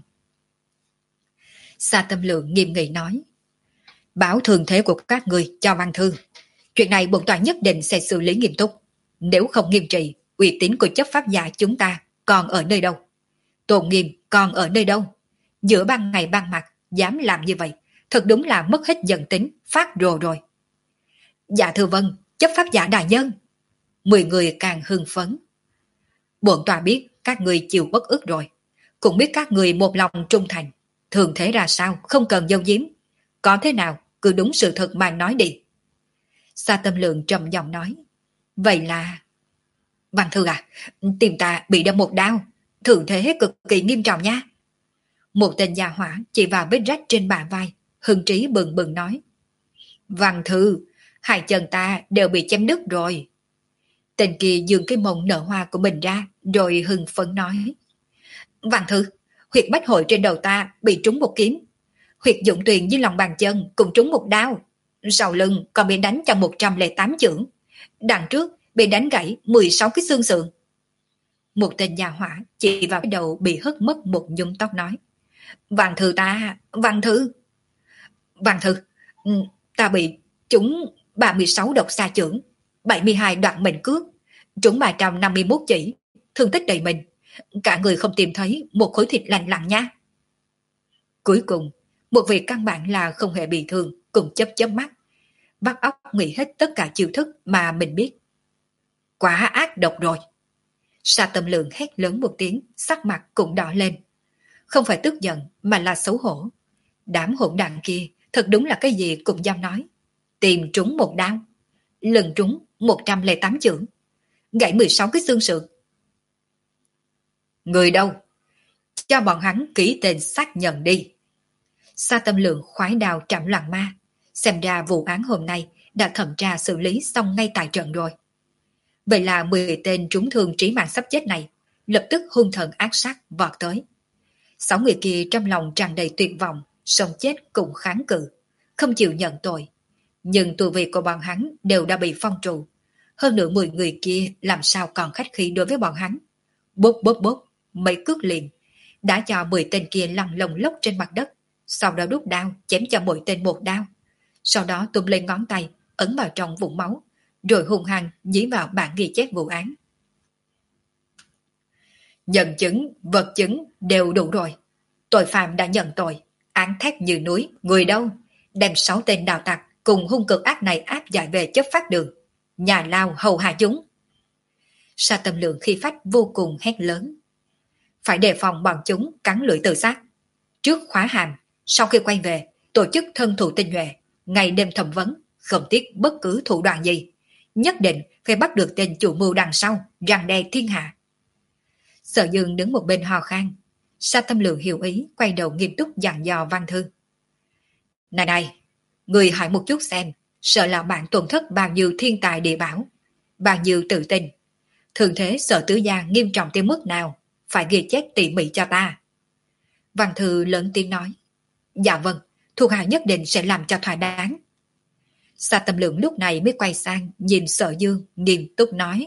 Sa Tâm Lượng nghiêm nghị nói. Báo thường thế của các người cho Văn Thư. Chuyện này bổn tọa nhất định sẽ xử lý nghiêm túc. Nếu không nghiêm trị, uy tín của chấp pháp giả chúng ta còn ở nơi đâu? Tôn nghiêm còn ở nơi đâu? Giữa ban ngày ban mặt, dám làm như vậy, thật đúng là mất hết dân tính, phát rồ rồi. Dạ thưa vâng, chấp pháp giả đại nhân. Mười người càng hưng phấn. Bổn tọa biết các người chịu bất ức rồi, cũng biết các người một lòng trung thành. Thường thế ra sao, không cần giấu giếm. Có thế nào, cứ đúng sự thật mà nói đi. Sa Tâm Lượng trầm giọng nói. Vậy là... Văn Thư à, tìm ta bị đâm một đao, thường thế cực kỳ nghiêm trọng nha. Một tên gia hỏa chỉ vào vết rách trên bả vai, hưng trí bừng bừng nói. Văn Thư, hai chân ta đều bị chém đứt rồi. Tên kia dường cái mông nở hoa của mình ra, rồi hưng phấn nói. Văn Thư, huyệt bách hội trên đầu ta bị trúng một kiếm. Huyệt dụng tuyền dưới lòng bàn chân cũng trúng một đao. Sau lưng còn bị đánh cho một trăm lẻ tám chưởng. Đằng trước bị đánh gãy mười sáu cái xương sườn. Một tên gia hỏa chỉ vào cái đầu bị hất mất một nhúm tóc nói. Văn Thư ta, Văn Thư. Văn Thư, ta bị trúng ba mươi sáu độc xa chưởng, bảy mươi hai đoạn mệnh cước, trúng ba trăm năm mươi mốt chỉ, thương tích đầy mình. Cả người không tìm thấy một khối thịt lành lặn nha. Cuối cùng, một vị căn bản là không hề bị thương, cùng chớp chớp mắt, bắt óc nghĩ hết tất cả chiêu thức mà mình biết. Quá ác độc rồi. Sa Tâm Lượng hét lớn một tiếng, sắc mặt cũng đỏ lên. Không phải tức giận mà là xấu hổ. Đám hỗn đàn kia thật đúng là cái gì cũng dám nói. Tìm trúng một đao, lần trúng một trăm lẻ tám chưởng, gãy mười sáu cái xương sườn. Người đâu? Cho bọn hắn ký tên xác nhận đi. Sa Tâm Lượng khoái đào trảm loạn ma. Xem ra vụ án hôm nay đã thẩm tra xử lý xong ngay tại trận rồi. Vậy là mười tên trúng thương trí mạng sắp chết này lập tức hung thần ác sát vọt tới. Sáu người kia trong lòng tràn đầy tuyệt vọng, sống chết cũng kháng cự, không chịu nhận tội. Nhưng tù vị của bọn hắn đều đã bị phong trụ. Hơn nữa mười người kia làm sao còn khách khí đối với bọn hắn. Bốp bốp bốp, mấy cước liền, đã cho mười tên kia lăn lồng lốc trên mặt đất, sau đó đút đao chém cho mỗi tên một đao. Sau đó túm lên ngón tay, ấn vào trong vũng máu, rồi hung hăng dí vào bản ghi chép vụ án. Nhân chứng, vật chứng đều đủ rồi. Tội phạm đã nhận tội, án thét như núi, người đâu? Đem sáu tên đào tặc cùng hung cực ác này áp giải về chấp pháp đường. Nhà lao hầu hạ chúng. Sa Tâm Lượng khi phách vô cùng hét lớn. Phải đề phòng bọn chúng cắn lưỡi tự sát. Trước khóa hàm, sau khi quay về, tổ chức thân thủ tinh nhuệ, ngày đêm thẩm vấn, không tiếc bất cứ thủ đoạn gì. Nhất định phải bắt được tên chủ mưu đằng sau, răng đe thiên hạ. Sở Dương đứng một bên hò khan. Sa Tâm Lượng hiểu ý, quay đầu nghiêm túc dặn dò Văn Thư. Này này, người hỏi một chút xem, sợ là bạn tổn thất bao nhiêu thiên tài địa bảo, bao nhiêu tự tin. Thường thế Sở Tứ Gia nghiêm trọng tới mức nào, phải ghi chép tỉ mỉ cho ta. Văn Thư lớn tiếng nói. Dạ vâng, thuộc hạ nhất định sẽ làm cho thỏa đáng. Sa Tâm Lượng lúc này mới quay sang nhìn Sở Dương nghiêm túc nói.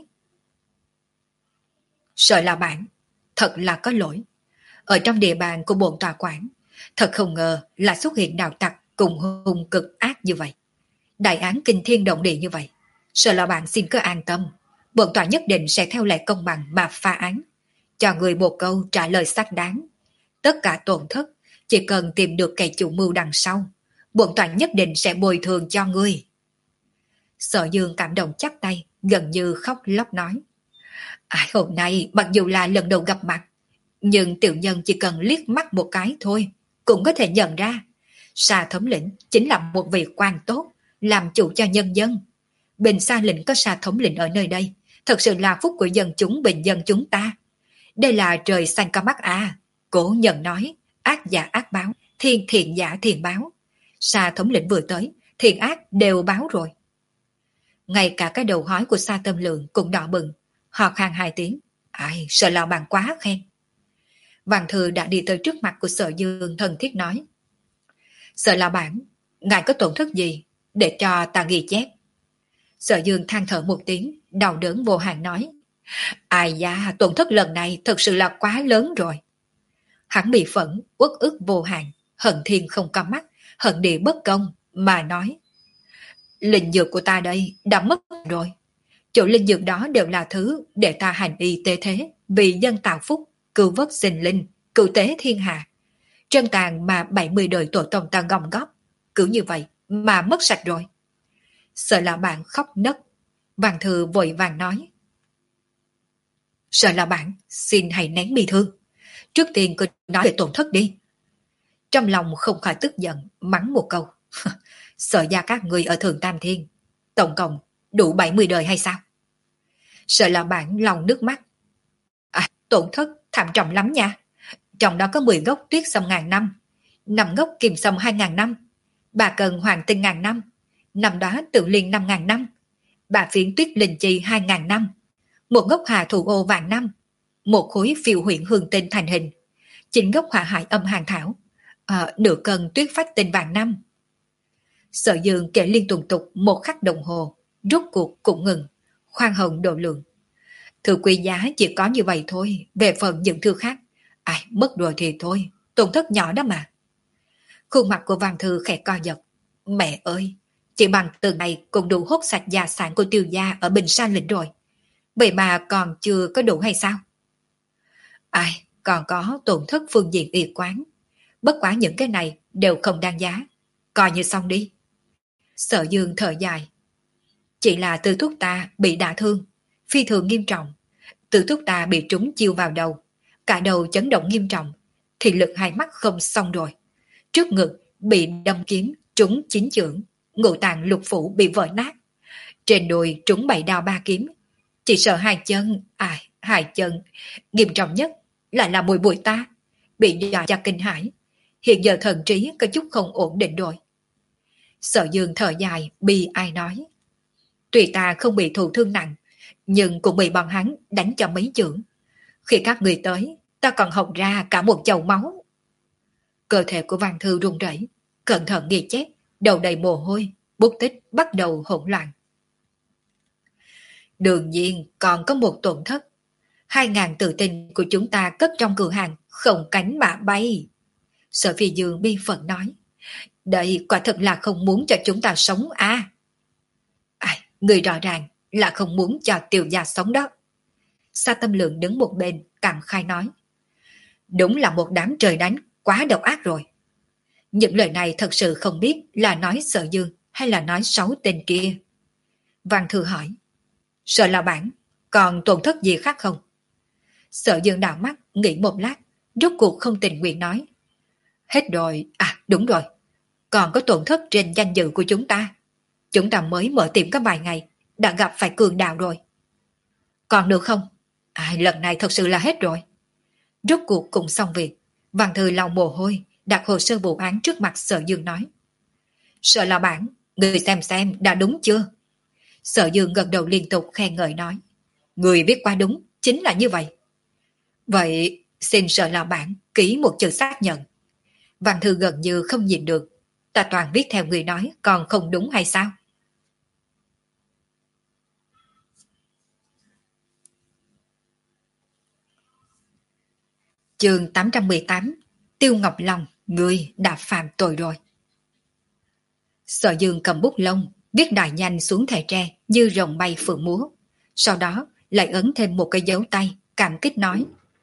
Sở lão bản, thật là có lỗi. Ở trong địa bàn của bổn tòa quản, thật không ngờ là xuất hiện đạo tặc cùng hung cực ác như vậy. Đại án kinh thiên động địa như vậy. Sở lão bản xin cứ an tâm, bổn tòa nhất định sẽ theo lệ công bằng mà phá án, cho người một câu trả lời xác đáng. Tất cả tổn thất, chỉ cần tìm được kẻ chủ mưu đằng sau, bổn tòa nhất định sẽ bồi thường cho ngươi. Sở Dương cảm động chắp tay, gần như khóc lóc nói. À, hôm nay mặc dù là lần đầu gặp mặt, nhưng tiểu nhân chỉ cần liếc mắt một cái thôi, cũng có thể nhận ra. Sa thống lĩnh chính là một vị quan tốt, làm chủ cho nhân dân. Bình Sa lĩnh có Sa thống lĩnh ở nơi đây, thật sự là phúc của dân chúng bình dân chúng ta. Đây là trời xanh có mắt à. Cổ nhân nói, ác giả ác báo, thiên thiện giả thiện báo. Sa thống lĩnh vừa tới, thiện ác đều báo rồi. Ngay cả cái đầu hói của Sa Tâm Lượng cũng đỏ bừng, họ khan hai tiếng. Ai, Sở lão bản quá khen. Văn Thư đã đi tới trước mặt của Sở Dương thân thiết nói. Sở lão bản, ngài có tổn thất gì để cho ta ghi chép? Sở Dương than thở một tiếng, đau đớn vô hạn nói. Ai da, tổn thất lần này thật sự là quá lớn rồi. Hắn bị phẫn, uất ức vô hạn, hận thiên không có mắt, hận địa bất công, mà nói. Linh dược của ta đây đã mất rồi. Chỗ linh dược đó đều là thứ để ta hành y tế thế, vì dân tạo phúc, cứu vớt sinh linh, cứu tế thiên hạ. Trân tàn mà bảy mươi đời tổ tông ta gom góp, cứ như vậy mà mất sạch rồi. Sợ là bạn khóc nấc. Văn Thư vội vàng nói. Sợ là bạn, xin hãy nén bi thương. Trước tiên cứ nói về tổn thất đi. Trong lòng không khỏi tức giận, mắng một câu. Sợ gia các người ở Thượng Tam Thiên, tổng cộng đủ bảy mươi đời hay sao? Sợ là bạn lòng nước mắt. À, tổn thất thảm trọng lắm nha. Trong đó có mười gốc tuyết sông ngàn năm, năm gốc kim sông hai ngàn năm, ba cần hoàng tinh ngàn năm, năm đó tự liên năm ngàn năm, ba phiến tuyết linh chi hai ngàn năm, một gốc hà thủ ô vạn năm, một khối phiêu huyện hương tinh thành hình, chín gốc hỏa hải âm hàng thảo, à, nửa cân tuyết phách tinh vạn năm. Sở Dương kể liên tục tục một khắc đồng hồ, rốt cuộc cũng ngừng, khoan hồng độ lượng. Thư quý giá chỉ có như vậy thôi, về phần những thư khác, ai mất rồi thì thôi, tổn thất nhỏ đó mà. Khuôn mặt của Văn Thư khẽ co giật. Mẹ ơi, chỉ bằng từ này cũng đủ hút sạch gia sản của Tiêu gia ở Bình Sa lĩnh rồi. Vậy mà còn chưa có đủ hay sao? Ai, còn có tổn thất phương diện y quán. Bất quá những cái này đều không đáng giá. Coi như xong đi. Sở Dương thở dài. Chỉ là Tư thúc ta bị đả thương, phi thường nghiêm trọng. Tư thúc ta bị trúng chiêu vào đầu, cả đầu chấn động nghiêm trọng, thị lực hai mắt không xong rồi. Trước ngực bị đâm kiếm trúng chín chưởng, ngũ tạng lục phủ bị vỡ nát. Trên đùi trúng bảy đao ba kiếm. Chỉ sợ hai chân, ai, hai chân, nghiêm trọng nhất lại là mùi bụi ta, bị dọa cho kinh hãi. Hiện giờ thần trí có chút không ổn định rồi. Sở Dương thở dài, bi ai nói. Tuy ta không bị thụ thương nặng, nhưng cũng bị bọn hắn đánh cho mấy chưởng. Khi các người tới, ta còn hộc ra cả một chậu máu. Cơ thể của Văn Thư run rẩy, cẩn thận ghi chép, đầu đầy mồ hôi, bút tích bắt đầu hỗn loạn. Đương nhiên còn có một tổn thất. Hai ngàn tự tin của chúng ta cất trong cửa hàng, không cánh mà bay. Sở Phi Dương bi phận nói. Đây quả thật là không muốn cho chúng ta sống à. À, người rõ ràng là không muốn cho Tiêu gia sống đó. Sa Tâm Lượng đứng một bên cảm khai nói. Đúng là một đám trời đánh, quá độc ác rồi. Những lời này thật sự không biết là nói Sở Dương hay là nói xấu tên kia. Văn Thư hỏi. Sở lão bản, còn tổn thất gì khác không? Sở Dương đảo mắt, nghĩ một lát, rốt cuộc không tình nguyện nói. Hết rồi, à đúng rồi. Còn có tổn thất trên danh dự của chúng ta. Chúng ta mới mở tiệm có vài ngày, đã gặp phải cường đạo rồi. Còn được không? À, lần này thật sự là hết rồi. Rốt cuộc cũng xong việc. Văn Thư lau mồ hôi, đặt hồ sơ vụ án trước mặt Sở Dương nói. Sở lão bản, người xem xem đã đúng chưa? Sở Dương gật đầu liên tục khen ngợi nói. Người viết quá đúng, chính là như vậy. Vậy xin Sở lão bản ký một chữ xác nhận. Văn thư gần như không nhìn được, ta toàn viết theo người nói, còn không đúng hay sao? Chương tám trăm mười tám. Tiêu Ngọc Long, người đã phạm tội rồi. Sở Dương cầm bút lông, viết đại nhanh xuống thẻ tre như rồng bay phượng múa. Sau đó lại ấn thêm một cái dấu tay, cảm kích nói.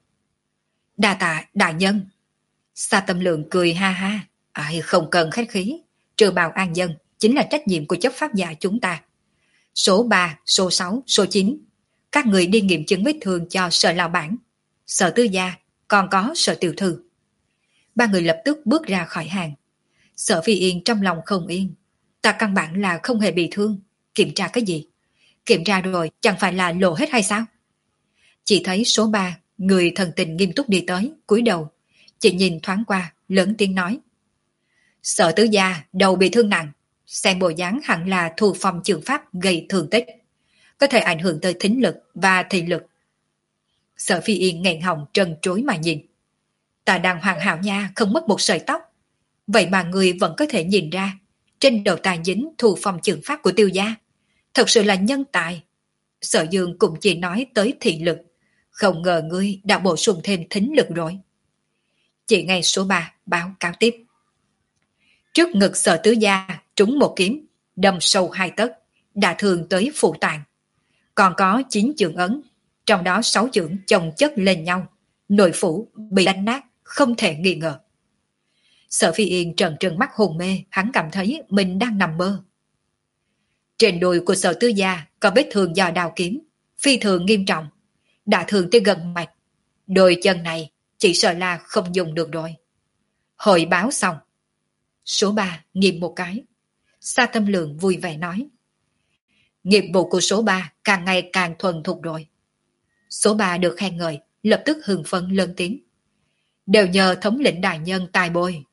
Đa tạ đại nhân. Sa Tâm Lượng cười ha ha. Ai không cần khách khí, trừ bào an dân chính là trách nhiệm của chấp pháp giả chúng ta. Số ba, số sáu, số chín, các người đi nghiệm chứng vết thương cho Sở lão bản, Sở tư gia, còn có Sở tiểu thư. Ba người lập tức bước ra khỏi hàng. Sở Phi Yên trong lòng không yên. Ta căn bản là không hề bị thương. Kiểm tra cái gì? Kiểm tra rồi chẳng phải là lộ hết hay sao? Chỉ thấy số ba, người thần tình nghiêm túc đi tới, cúi đầu. Chỉ nhìn thoáng qua, lớn tiếng nói. Sở tứ gia, đầu bị thương nặng. Xem bộ dáng hẳn là thu phong trường pháp gây thương tích. Có thể ảnh hưởng tới thính lực và thị lực. Sở Phi Yên nghẹn họng trần trối mà nhìn. Ta đang hoàn hảo nha, không mất một sợi tóc. Vậy mà người vẫn có thể nhìn ra trên đầu ta dính thu phong trường pháp của Tiêu gia. Thật sự là nhân tài. Sở Dương cũng chỉ nói tới thị lực. Không ngờ ngươi đã bổ sung thêm thính lực rồi. Chị ngay số ba báo cáo tiếp. Trước ngực Sở tứ gia trúng một kiếm, đâm sâu hai tấc, đả thương tới phụ tạng. Còn có chín chưởng ấn, trong đó sáu chưởng chồng chất lên nhau, nội phủ bị đánh nát, không thể nghi ngờ. Sở Phi Yên trần trừng mắt hồn mê, hắn cảm thấy mình đang nằm mơ. Trên đùi của Sở tứ gia có vết thương do đao kiếm, phi thường nghiêm trọng, đả thương tới gần mạch. Đôi chân này chỉ sợ là không dùng được rồi. Hội báo xong. Số ba nghiêm một cái. Sa Tâm Lượng vui vẻ nói. Nghiệp vụ của số ba càng ngày càng thuần thục rồi. Số ba được khen ngợi, lập tức hưng phấn lớn tiếng. Đều nhờ thống lĩnh đại nhân tài bồi.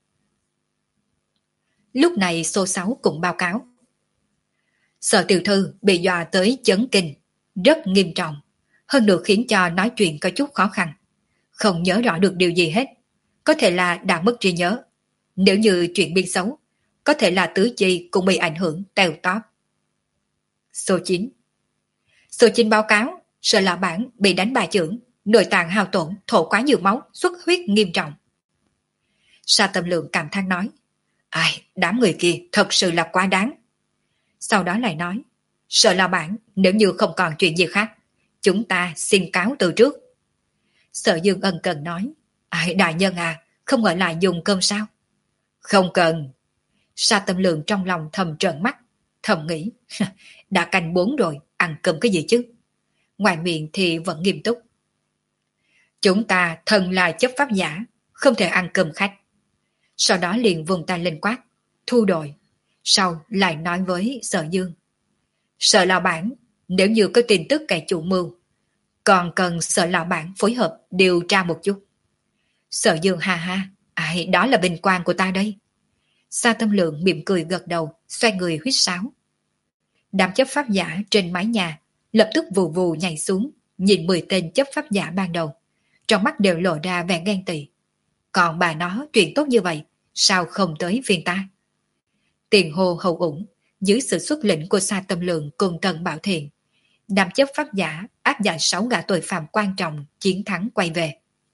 Lúc này số sáu cũng báo cáo. Sở tiểu thư bị dọa tới chấn kinh, rất nghiêm trọng, hơn nữa khiến cho nói chuyện có chút khó khăn. Không nhớ rõ được điều gì hết, có thể là đã mất trí nhớ. Nếu như chuyện biên xấu, có thể là tứ chi cũng bị ảnh hưởng teo tóp. Số chín. Số chín báo cáo, Sở lão bản bị đánh ba chưởng, nội tạng hao tổn, thổ quá nhiều máu, xuất huyết nghiêm trọng. Sa Tâm Lượng cảm thán nói. Ai, đám người kia thật sự là quá đáng. Sau đó lại nói. Sở lão bản, nếu như không còn chuyện gì khác, chúng ta xin cáo từ trước. Sở Dương ân cần nói. Ai, đại nhân à, không ở lại dùng cơm sao? Không cần. Sa Tâm Lượng trong lòng thầm trợn mắt, thầm nghĩ. Đã canh bốn rồi, ăn cơm cái gì chứ? Ngoài miệng thì vẫn nghiêm túc. Chúng ta thân là chấp pháp giả, không thể ăn cơm khách. Sau đó liền vùng tay lên quát, thu đội. Sau lại nói với Sở Dương. Sở lão bản, nếu như có tin tức kẻ chủ mưu, còn cần Sở lão bản phối hợp điều tra một chút. Sở Dương ha ha, ai đó là vinh quang của ta đây. Sa Tâm Lượng mỉm cười gật đầu, xoay người huýt sáo. Đám chấp pháp giả trên mái nhà lập tức vù vù nhảy xuống, nhìn mười tên chấp pháp giả ban đầu, trong mắt đều lộ ra vẻ ghen tị. Còn bà nó chuyện tốt như vậy, sao không tới phiên ta? Tiền hồ hậu ủng, dưới sự xuất lĩnh của Sa Tâm Lượng cùng Tần Bảo Thiện, đám chấp pháp giả áp giải sáu gã tội phạm quan trọng chiến thắng quay về.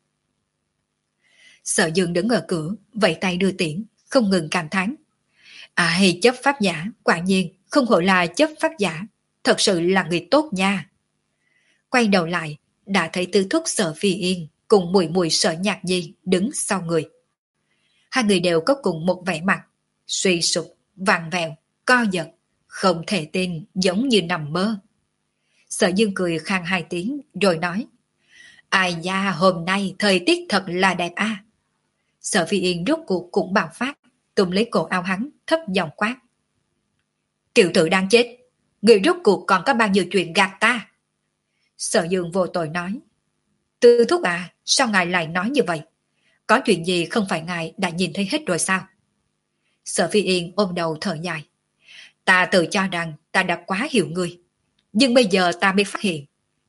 Sở Dương đứng ở cửa, vẫy tay đưa tiễn, không ngừng cảm thán. Ai, chấp pháp giả, quả nhiên không hổ là chấp pháp giả, thật sự là người tốt nha. Quay đầu lại, đã thấy Tư Thúc Sở Phi Yên cùng mùi mùi Sở Nhạc Nhi đứng sau người. Hai người đều có cùng một vẻ mặt, suy sụp, vặn vẹo, co giật, không thể tin, giống như nằm mơ. Sở Dương cười khang hai tiếng rồi nói. Ai da, hôm nay thời tiết thật là đẹp a. À. Sở Phi Yên rốt cuộc cũng bạo phát, túm lấy cổ áo hắn, thấp giọng quát. Kiều tử đang chết, người rốt cuộc còn có bao nhiêu chuyện gạt ta? Sở Dương vô tội nói. Tư Thúc à, sao ngài lại nói như vậy? Có chuyện gì không phải ngài đã nhìn thấy hết rồi sao? Sở Phi Yên ôm đầu thở dài. Ta tự cho rằng ta đã quá hiểu ngươi, nhưng bây giờ ta mới phát hiện,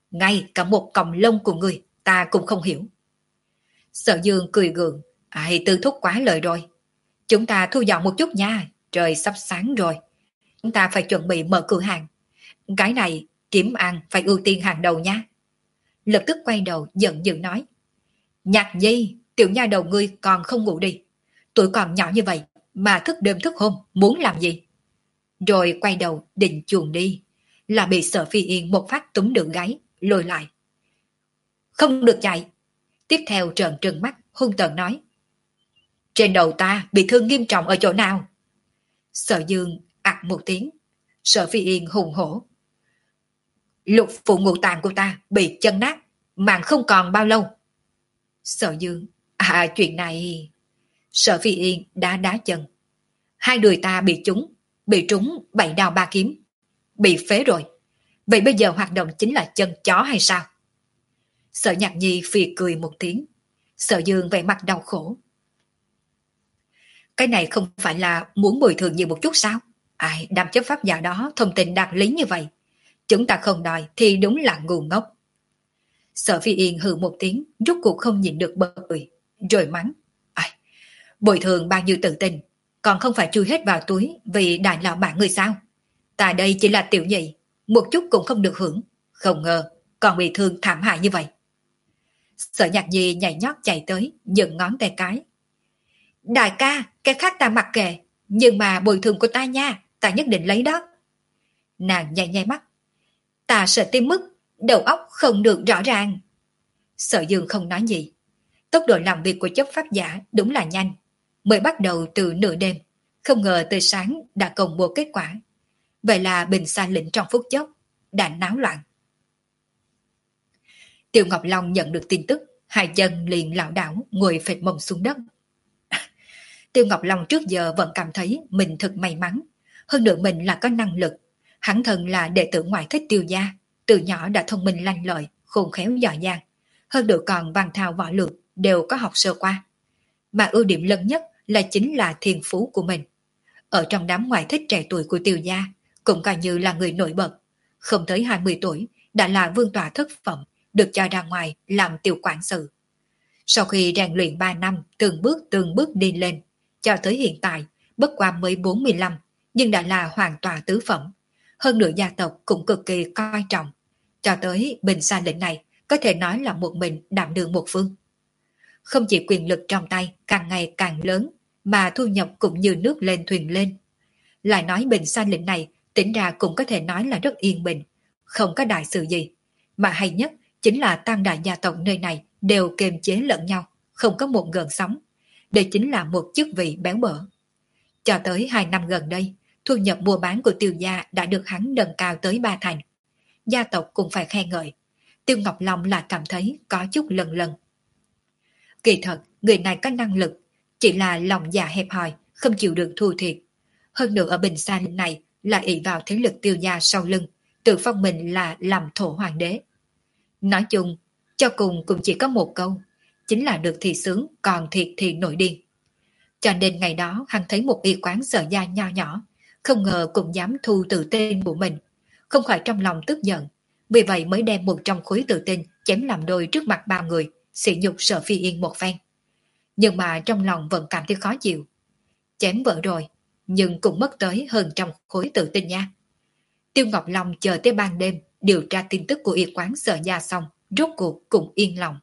Ngay cả một cọng lông của người ta cũng không hiểu. Sở Dương cười gượng. Ai Tư thúc quá lời rồi. Chúng ta thu dọn một chút nha. Trời sắp sáng rồi. Chúng ta phải chuẩn bị mở cửa hàng. Cái này kiếm ăn phải ưu tiên hàng đầu nha. Lập tức quay đầu giận dữ nói. Nhạc Nhi, tiểu nha đầu ngươi còn không ngủ đi. Tuổi còn nhỏ như vậy mà thức đêm thức hôm muốn làm gì? Rồi quay đầu định chuồn đi, là bị Sở Phi Yên một phát túm đường gáy, lôi lại. Không được chạy. Tiếp theo trợn trừng mắt, hung tợn nói. Trên đầu ta bị thương nghiêm trọng ở chỗ nào? Sở Dương ặc một tiếng. Sở Phi Yên hùng hổ. Lục phủ ngũ tạng của ta bị chân nát, mạng không còn bao lâu. Sở Dương, à chuyện này... Sở Phi Yên đá đá chân. Hai người ta bị trúng, bị trúng bảy đao ba kiếm. Bị phế rồi. Vậy bây giờ hoạt động chính là chân chó hay sao? Sở Nhạc Nhi phì cười một tiếng. Sở Dương vẻ mặt đau khổ. Cái này không phải là muốn bồi thường nhiều một chút sao? Ai, đám chấp pháp giả đó thông tình đạt lý như vậy. Chúng ta không đòi thì đúng là ngu ngốc. Sở Phi Yên hừ một tiếng, rút cuộc không nhịn được bật cười, rồi mắng. Ai, bồi thường bao nhiêu tự tin, còn không phải chui hết vào túi vì đại lão bạn người sao? Ta đây chỉ là tiểu nhị, một chút cũng không được hưởng. Không ngờ, còn bị thương thảm hại như vậy. Sở Nhạc Nhi nhảy nhót chạy tới, dựng ngón tay cái. Đại ca, cái khác ta mặc kệ, nhưng mà bồi thường của ta nha, ta nhất định lấy đó. Nàng nháy nháy mắt. Ta sợ tim mức, đầu óc không được rõ ràng. Sở Dương không nói gì. Tốc độ làm việc của chấp pháp giả đúng là nhanh. Mới bắt đầu từ nửa đêm, không ngờ tới sáng đã công bố kết quả. Vậy là Bình Sa lĩnh trong phút chốc đã náo loạn. Tiêu Ngọc Long nhận được tin tức, hai chân liền lảo đảo ngồi phệt mông xuống đất. Tiêu Ngọc Long trước giờ vẫn cảm thấy mình thật may mắn, hơn nữa mình là có năng lực. Hắn thân là đệ tử ngoại thích Tiêu gia, từ nhỏ đã thông minh lanh lợi, khôn khéo giỏi giang, hơn nữa còn văn thao võ lược đều có học sơ qua. Mà ưu điểm lớn nhất là chính là thiên phú của mình. Ở trong đám ngoại thích trẻ tuổi của Tiêu gia, cũng coi như là người nổi bật, không tới hai mươi tuổi đã là vương tọa thất phẩm, được cho ra ngoài làm tiểu quản sự. Sau khi rèn luyện ba năm, từng bước từng bước đi lên, cho tới hiện tại, bất qua mới bốn mươi lăm, nhưng đã là hoàng tọa tứ phẩm. Hơn nữa gia tộc cũng cực kỳ coi trọng. Cho tới Bình Sa lĩnh này, có thể nói là một mình đảm đương một phương. Không chỉ quyền lực trong tay càng ngày càng lớn, mà thu nhập cũng như nước lên thuyền lên. Lại nói Bình Sa lĩnh này, tính ra cũng có thể nói là rất yên bình, không có đại sự gì. Mà hay nhất chính là tam đại gia tộc nơi này đều kiềm chế lẫn nhau, không có một gợn sóng. Đây chính là một chức vị béo bở. Cho tới hai năm gần đây, thu nhập mua bán của Tiêu gia đã được hắn nâng cao tới ba thành. Gia tộc cũng phải khen ngợi. Tiêu Ngọc Long là cảm thấy có chút lần lần. Kỳ thật, người này có năng lực, chỉ là lòng dạ hẹp hòi, không chịu được thua thiệt. Hơn nữa ở Bình Sa này là ỷ vào thế lực Tiêu gia sau lưng, tự phong mình là làm thổ hoàng đế. Nói chung, cho cùng cũng chỉ có một câu, chính là được thì sướng, còn thiệt thì nổi điên. Cho nên ngày đó hắn thấy một y quán Sở gia nho nhỏ, không ngờ cũng dám thu tự tên của mình, không khỏi trong lòng tức giận, vì vậy mới đem một trong khối tự tin chém làm đôi trước mặt bao người, sỉ nhục Sở Phi Yên một phen. Nhưng mà trong lòng vẫn cảm thấy khó chịu. Chém vợ rồi, nhưng cũng mất tới hơn trăm khối tự tin nha. Tiêu Ngọc Long chờ tới ban đêm điều tra tin tức của y quán Sở gia xong, rốt cuộc cũng yên lòng.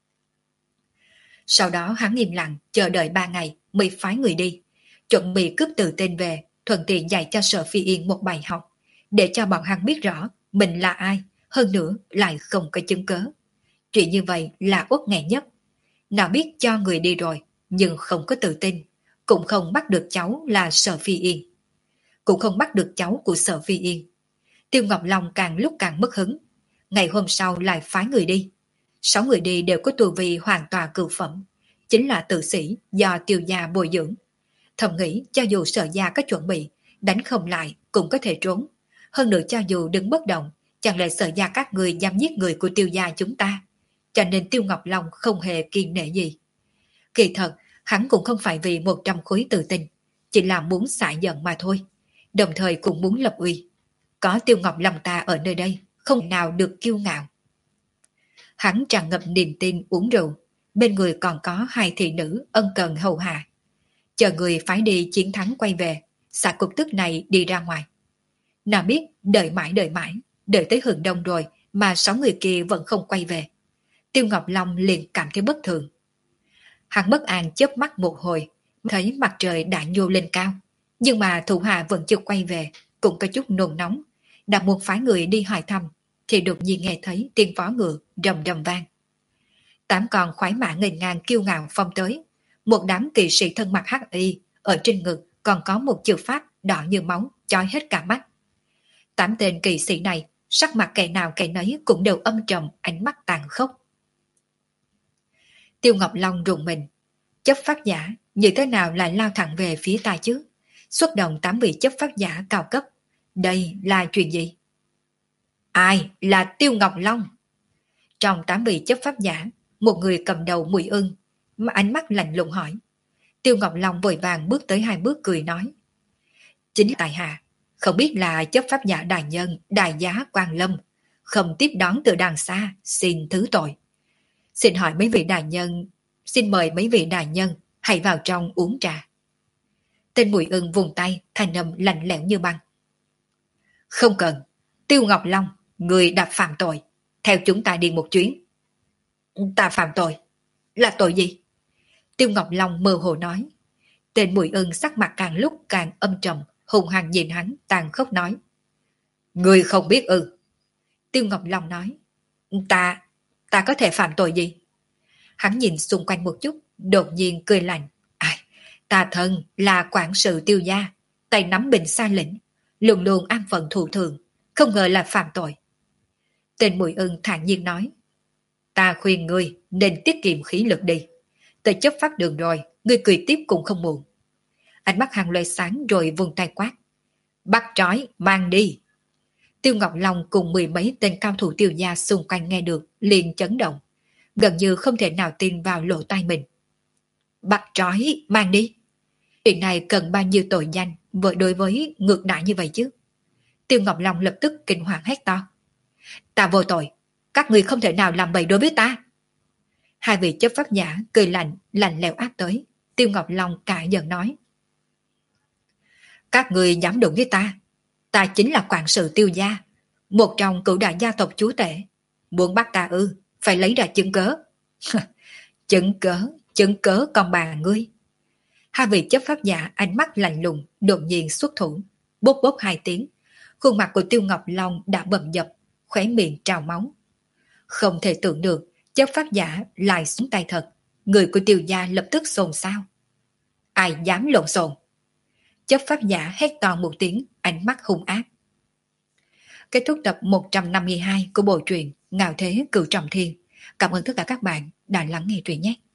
Sau đó hắn im lặng chờ đợi ba ngày mới phái người đi, chuẩn bị cướp tự tin về, thuận tiện dạy cho Sở Phi Yên một bài học, để cho bọn hắn biết rõ mình là ai, hơn nữa lại không có chứng cớ. Chuyện như vậy là uất nghẹn nhất. Nào biết cho người đi rồi, nhưng không có tự tin, cũng không bắt được cháu là Sở Phi Yên. Cũng không bắt được cháu của Sở Phi Yên. Tiêu Ngọc Long càng lúc càng mất hứng. Ngày hôm sau lại phái người đi. Sáu người đi đều có tu vi hoàn toàn cửu phẩm, chính là tử sĩ do Tiêu gia bồi dưỡng. Thầm nghĩ cho dù Sở gia có chuẩn bị, đánh không lại cũng có thể trốn. Hơn nữa cho dù đứng bất động, chẳng lẽ Sở gia các người dám giết người của Tiêu gia chúng ta. Cho nên Tiêu Ngọc Long không hề kiên nể gì. Kỳ thật, hắn cũng không phải vì một trăm khối tự tin, chỉ là muốn xả giận mà thôi. Đồng thời cũng muốn lập uy. Có Tiêu Ngọc Long ta ở nơi đây, không nào được kiêu ngạo. Hắn tràn ngập niềm tin uống rượu, bên người còn có hai thị nữ ân cần hầu hạ. Chờ người phải đi chiến thắng quay về, xả cục tức này đi ra ngoài. Nào biết đợi mãi đợi mãi, đợi tới hừng đông rồi mà sáu người kia vẫn không quay về. Tiêu Ngọc Long liền cảm thấy bất thường. Hắn bất an chớp mắt một hồi, thấy mặt trời đã nhô lên cao, nhưng mà thủ hạ vẫn chưa quay về, cũng có chút nôn nóng, đã muốn phái người đi hỏi thăm, thì đột nhiên nghe thấy tiếng vó ngựa rầm rầm vang. Tám con khoái mã nghênh ngang kiêu ngạo phong tới, một đám kỵ sĩ thân mặc hắc y, ở trên ngực còn có một chữ pháp đỏ như máu, chói hết cả mắt. Tám tên kỵ sĩ này, sắc mặt kẻ nào kẻ nấy cũng đều âm trầm, ánh mắt tàn khốc. Tiêu Ngọc Long rùng mình, chấp pháp giả như thế nào lại lao thẳng về phía ta chứ? Xuất động tám vị chấp pháp giả cao cấp, đây là chuyện gì? Ai là Tiêu Ngọc Long? Trong tám vị chấp pháp giả, một người cầm đầu Mùi Ưng, mà ánh mắt lạnh lùng hỏi. Tiêu Ngọc Long vội vàng bước tới hai bước cười nói. Chính tại hạ, không biết là chấp pháp giả đại nhân, đại giá Quang Lâm, không tiếp đón từ đằng xa, xin thứ tội. Xin hỏi mấy vị đại nhân, xin mời mấy vị đại nhân, hãy vào trong uống trà. Tên Mùi Ưng vùng tay, thanh âm lạnh lẽo như băng. Không cần, Tiêu Ngọc Long, người đã phạm tội, theo chúng ta đi một chuyến. Ta phạm tội? Là tội gì? Tiêu Ngọc Long mơ hồ nói. Tên Mùi Ưng sắc mặt càng lúc càng âm trầm, hùng hăng nhìn hắn, tàn khốc nói. Người không biết ư? Tiêu Ngọc Long nói. Ta, ta có thể phạm tội gì? Hắn nhìn xung quanh một chút, đột nhiên cười lạnh. Ai, ta thân là quản sự Tiêu gia, tay nắm bình xa lĩnh, luôn luôn an phận thủ thường, không ngờ là phạm tội. Tên Mùi Ưng thản nhiên nói. Ta khuyên ngươi nên tiết kiệm khí lực đi. Tới chấp pháp đường rồi, ngươi cười tiếp cũng không muộn. Ánh mắt hàng loe sáng rồi vùng tay quát. Bắt trói, mang đi. Tiêu Ngọc Long cùng mười mấy tên cao thủ Tiêu gia xung quanh nghe được, liền chấn động. Gần như không thể nào tin vào lỗ tai mình. Bắt trói, mang đi. Chuyện này cần bao nhiêu tội danh với đối với ngược đại như vậy chứ? Tiêu Ngọc Long lập tức kinh hoàng hét to. Ta vô tội, các người không thể nào làm bậy đối với ta. Hai vị chấp pháp giả cười lạnh, lạnh lẽo áp tới. Tiêu Ngọc Long cả giận nói. Các người dám đụng với ta, ta chính là quản sự Tiêu gia, một trong cửu đại gia tộc chúa tể. Muốn bắt ta ư, phải lấy ra chứng cớ. Chứng cớ, chứng cớ còn bà ngươi. Hai vị chấp pháp giả ánh mắt lạnh lùng, đột nhiên xuất thủ, bốp bốp hai tiếng. Khuôn mặt của Tiêu Ngọc Long đã bầm dập, khóe miệng trào máu. Không thể tưởng được, chấp pháp giả lại xuống tay thật. Người của Tiêu gia lập tức xôn xao. Ai dám lộn xộn? Chấp pháp giả hét to một tiếng, ánh mắt hung ác. Kết thúc tập một trăm năm mươi hai của bộ truyện Ngạo Thế Cửu Trọng Thiên. Cảm ơn tất cả các bạn đã lắng nghe truyện nhé.